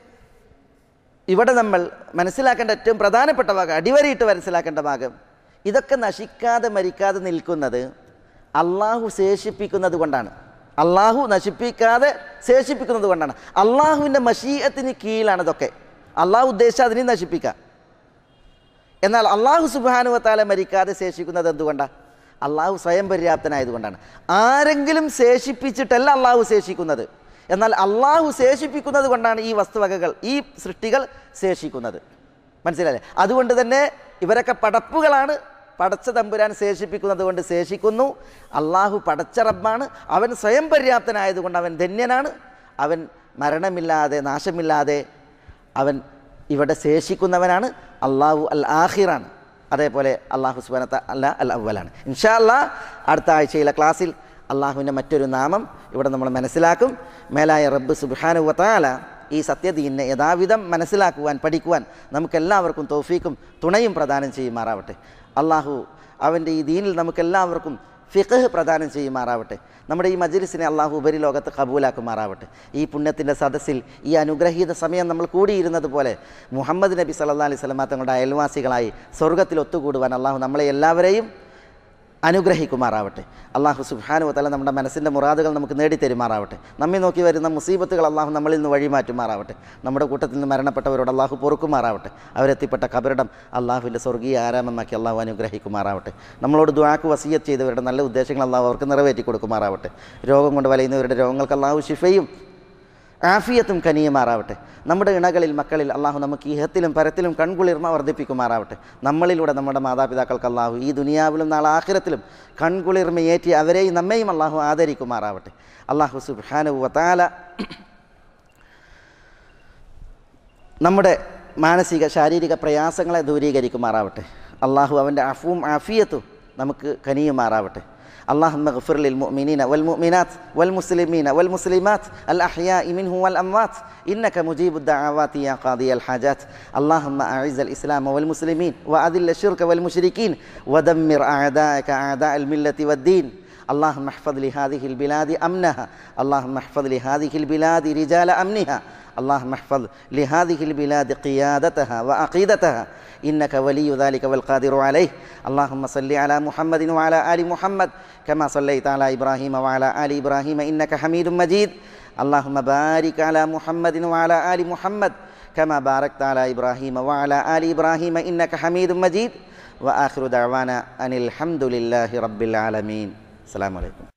ഇവിടെ നമ്മൾ മനസ്സിലാക്കേണ്ട ഏറ്റവും പ്രധാനപ്പെട്ട ഭാഗം, അടിവരയിട്ട് മനസ്സിലാക്കേണ്ട ഭാഗം, ഇതൊക്കെ നശിക്കാതെ മരിക്കാതെ നിൽക്കുന്നത് അള്ളാഹു ശേഷിപ്പിക്കുന്നത് കൊണ്ടാണ്. അള്ളാഹു നശിപ്പിക്കാതെ ശേഷിപ്പിക്കുന്നത് കൊണ്ടാണ്. അള്ളാഹുവിൻ്റെ മശീഅത്തിന് കീഴിലാണ് ഇതൊക്കെ. അള്ളാഹു ഉദ്ദേശിച്ചാൽ അതിനെ നശിപ്പിക്കാം. എന്നാൽ അള്ളാഹു സുബ്ഹാനഹു വ തആല മരിക്കാതെ ശേഷിക്കുന്നത് എന്തുകൊണ്ടാണ്? അള്ളാഹു സ്വയം പര്യാപ്തനായതുകൊണ്ടാണ്. ആരെങ്കിലും ശേഷിപ്പിച്ചിട്ടല്ല അള്ളാഹു ശേഷിക്കുന്നത്. എന്നാൽ അള്ളാഹു ശേഷിപ്പിക്കുന്നത് കൊണ്ടാണ് ഈ വസ്തുവകകൾ, ഈ സൃഷ്ടികൾ ശേഷിക്കുന്നത്. മനസ്സിലായില്ലേ? അതുകൊണ്ട് തന്നെ ഇവരൊക്കെ പടപ്പുകളാണ്. പടച്ച തമ്പുരാൻ ശേഷിപ്പിക്കുന്നത് കൊണ്ട് ശേഷിക്കുന്നു. അള്ളാഹു പടച്ച റബ്ബാണ്. അവൻ സ്വയം പര്യാപ്തനായതുകൊണ്ട് അവൻ ധന്യനാണ്. അവൻ മരണമില്ലാതെ നാശമില്ലാതെ അവൻ ഇവിടെ ശേഷിക്കുന്നവനാണ്. അള്ളാഹു അൽ ആഖിറാണ്. അതേപോലെ അള്ളാഹു സുബ്ഹാനഹു വ തആല അൽ അവ്വലാണ്. ഇൻഷാ അല്ലാഹ് അടുത്ത ആഴ്ചയിലെ ക്ലാസ്സിൽ അള്ളാഹുവിൻ്റെ മറ്റൊരു നാമം ഇവിടെ നമ്മൾ മനസ്സിലാക്കും. മേലായ റബ്ബ് സുബ്ഹാനഹു വ തആല ഈ സത്യദീനിനെ യഥാവിധം മനസ്സിലാക്കുവാൻ, പഠിക്കുവാൻ നമുക്കെല്ലാവർക്കും തൗഫീക്കും തുണയും പ്രദാനം ചെയ്യുമാറാവട്ടെ. അള്ളാഹു അവൻ്റെ ഈ ദീനിൽ നമുക്കെല്ലാവർക്കും ഫിഖ്ഹ് പ്രദാനം ചെയ്യുമാറാവട്ടെ. നമ്മുടെ ഈ മജ്ലിസിനെ അള്ളാഹു ഉപരിലോകത്ത് കബൂലാക്കുമാറാവട്ടെ. ഈ പുണ്യത്തിൻ്റെ സദസ്സിൽ ഈ അനുഗ്രഹീത സമയം നമ്മൾ കൂടിയിരുന്നത് പോലെ മുഹമ്മദ് നബി സല്ലല്ലാഹു അലൈഹി വസല്ലം തങ്ങളുടെ അയൽവാസികളായി സ്വർഗ്ഗത്തിൽ ഒത്തുകൂടുവാൻ അള്ളാഹു നമ്മളെ എല്ലാവരെയും അനുഗ്രഹിക്കുമാറാവട്ടെ. അള്ളാഹു സുബ്ഹാനഹു വ തആല നമ്മുടെ മനസ്സിൻ്റെ മുറാദുകൾ നമുക്ക് നേടിത്തരുമാറാവട്ടെ. നമ്മെ നോക്കി വരുന്ന മുസീബത്തുകൾ അള്ളാഹു നമ്മളിൽ നിന്ന് വഴിമാറ്റുമാറാവട്ടെ. നമ്മുടെ കൂട്ടത്തിൽ നിന്ന് മരണപ്പെട്ടവരോട് അള്ളാഹു പൊറുക്കുമാറാവട്ടെ. അവരെത്തിപ്പെട്ട കബറിടം അള്ളാഹുവിൻ്റെ സ്വർഗീയ ആരാമമാക്കി അള്ളാഹു അനുഗ്രഹിക്കുമാറാവട്ടെ. നമ്മളോട് ദുആക്ക് വസിയത്ത് ചെയ്തവരുടെ നല്ല ഉദ്ദേശങ്ങൾ അള്ളാഹു അവർക്ക് നിറവേറ്റി കൊടുക്കുമാറാവട്ടെ. രോഗം കൊണ്ട് വലയുന്നവരുടെ രോഗങ്ങൾക്ക് അള്ളാഹു ശിഫയും ആഫിയത്തും കനിയുമാറാവട്ടെ. നമ്മുടെ ഇണകളിൽ, മക്കളിൽ അള്ളാഹു നമുക്ക് ഇഹത്തിലും പരത്തിലും കൺകുളിർമ വർദ്ധിപ്പിക്കുമാറാവട്ടെ. നമ്മളിലൂടെ നമ്മുടെ മാതാപിതാക്കൾക്ക് അള്ളാഹു ഈ ദുനിയാവിലും നാളെ ആഖിറത്തിലും കൺകുളിർമയേറ്റി അവരെയും നമ്മയും അള്ളാഹു ആദരിക്കുമാറാവട്ടെ. അള്ളാഹു സുബ്ഹാനഹു വ തആല നമ്മുടെ മാനസിക ശാരീരിക പ്രയാസങ്ങളെ ദൂരീകരിക്കുമാറാവട്ടെ. അള്ളാഹു അവൻ്റെ അഫുവും ആഫിയത്തും നമുക്ക് കനിയുമാറാവട്ടെ. اللهم اغفر للمؤمنين والمؤمنات والمسلمين والمسلمات الأحياء منهم والأموات إنك مجيب الدعوات يا قاضي الحاجات. اللهم أعز الإسلام والمسلمين وأذل الشرك والمشركين ودمر أعداءك أعداء الملة والدين. اللهم احفظ لهذه البلاد أمنها. اللهم احفظ لهذه البلاد رجال أمنها. اللهم احفظ لهذه البلاد قيادتها وعقيدتها إنك ولي ذلك والقادر عليه. اللهم صل على محمد وعلى آل محمد كما صليت على إبراهيم وعلى آل إبراهيم إنك حميد مجيد. اللهم بارك على محمد وعلى آل محمد كما باركت على إبراهيم وعلى آل إبراهيم إنك حميد مجيد. وآخر دعوانا أن الحمد لله رب العالمين. السلام عليكم.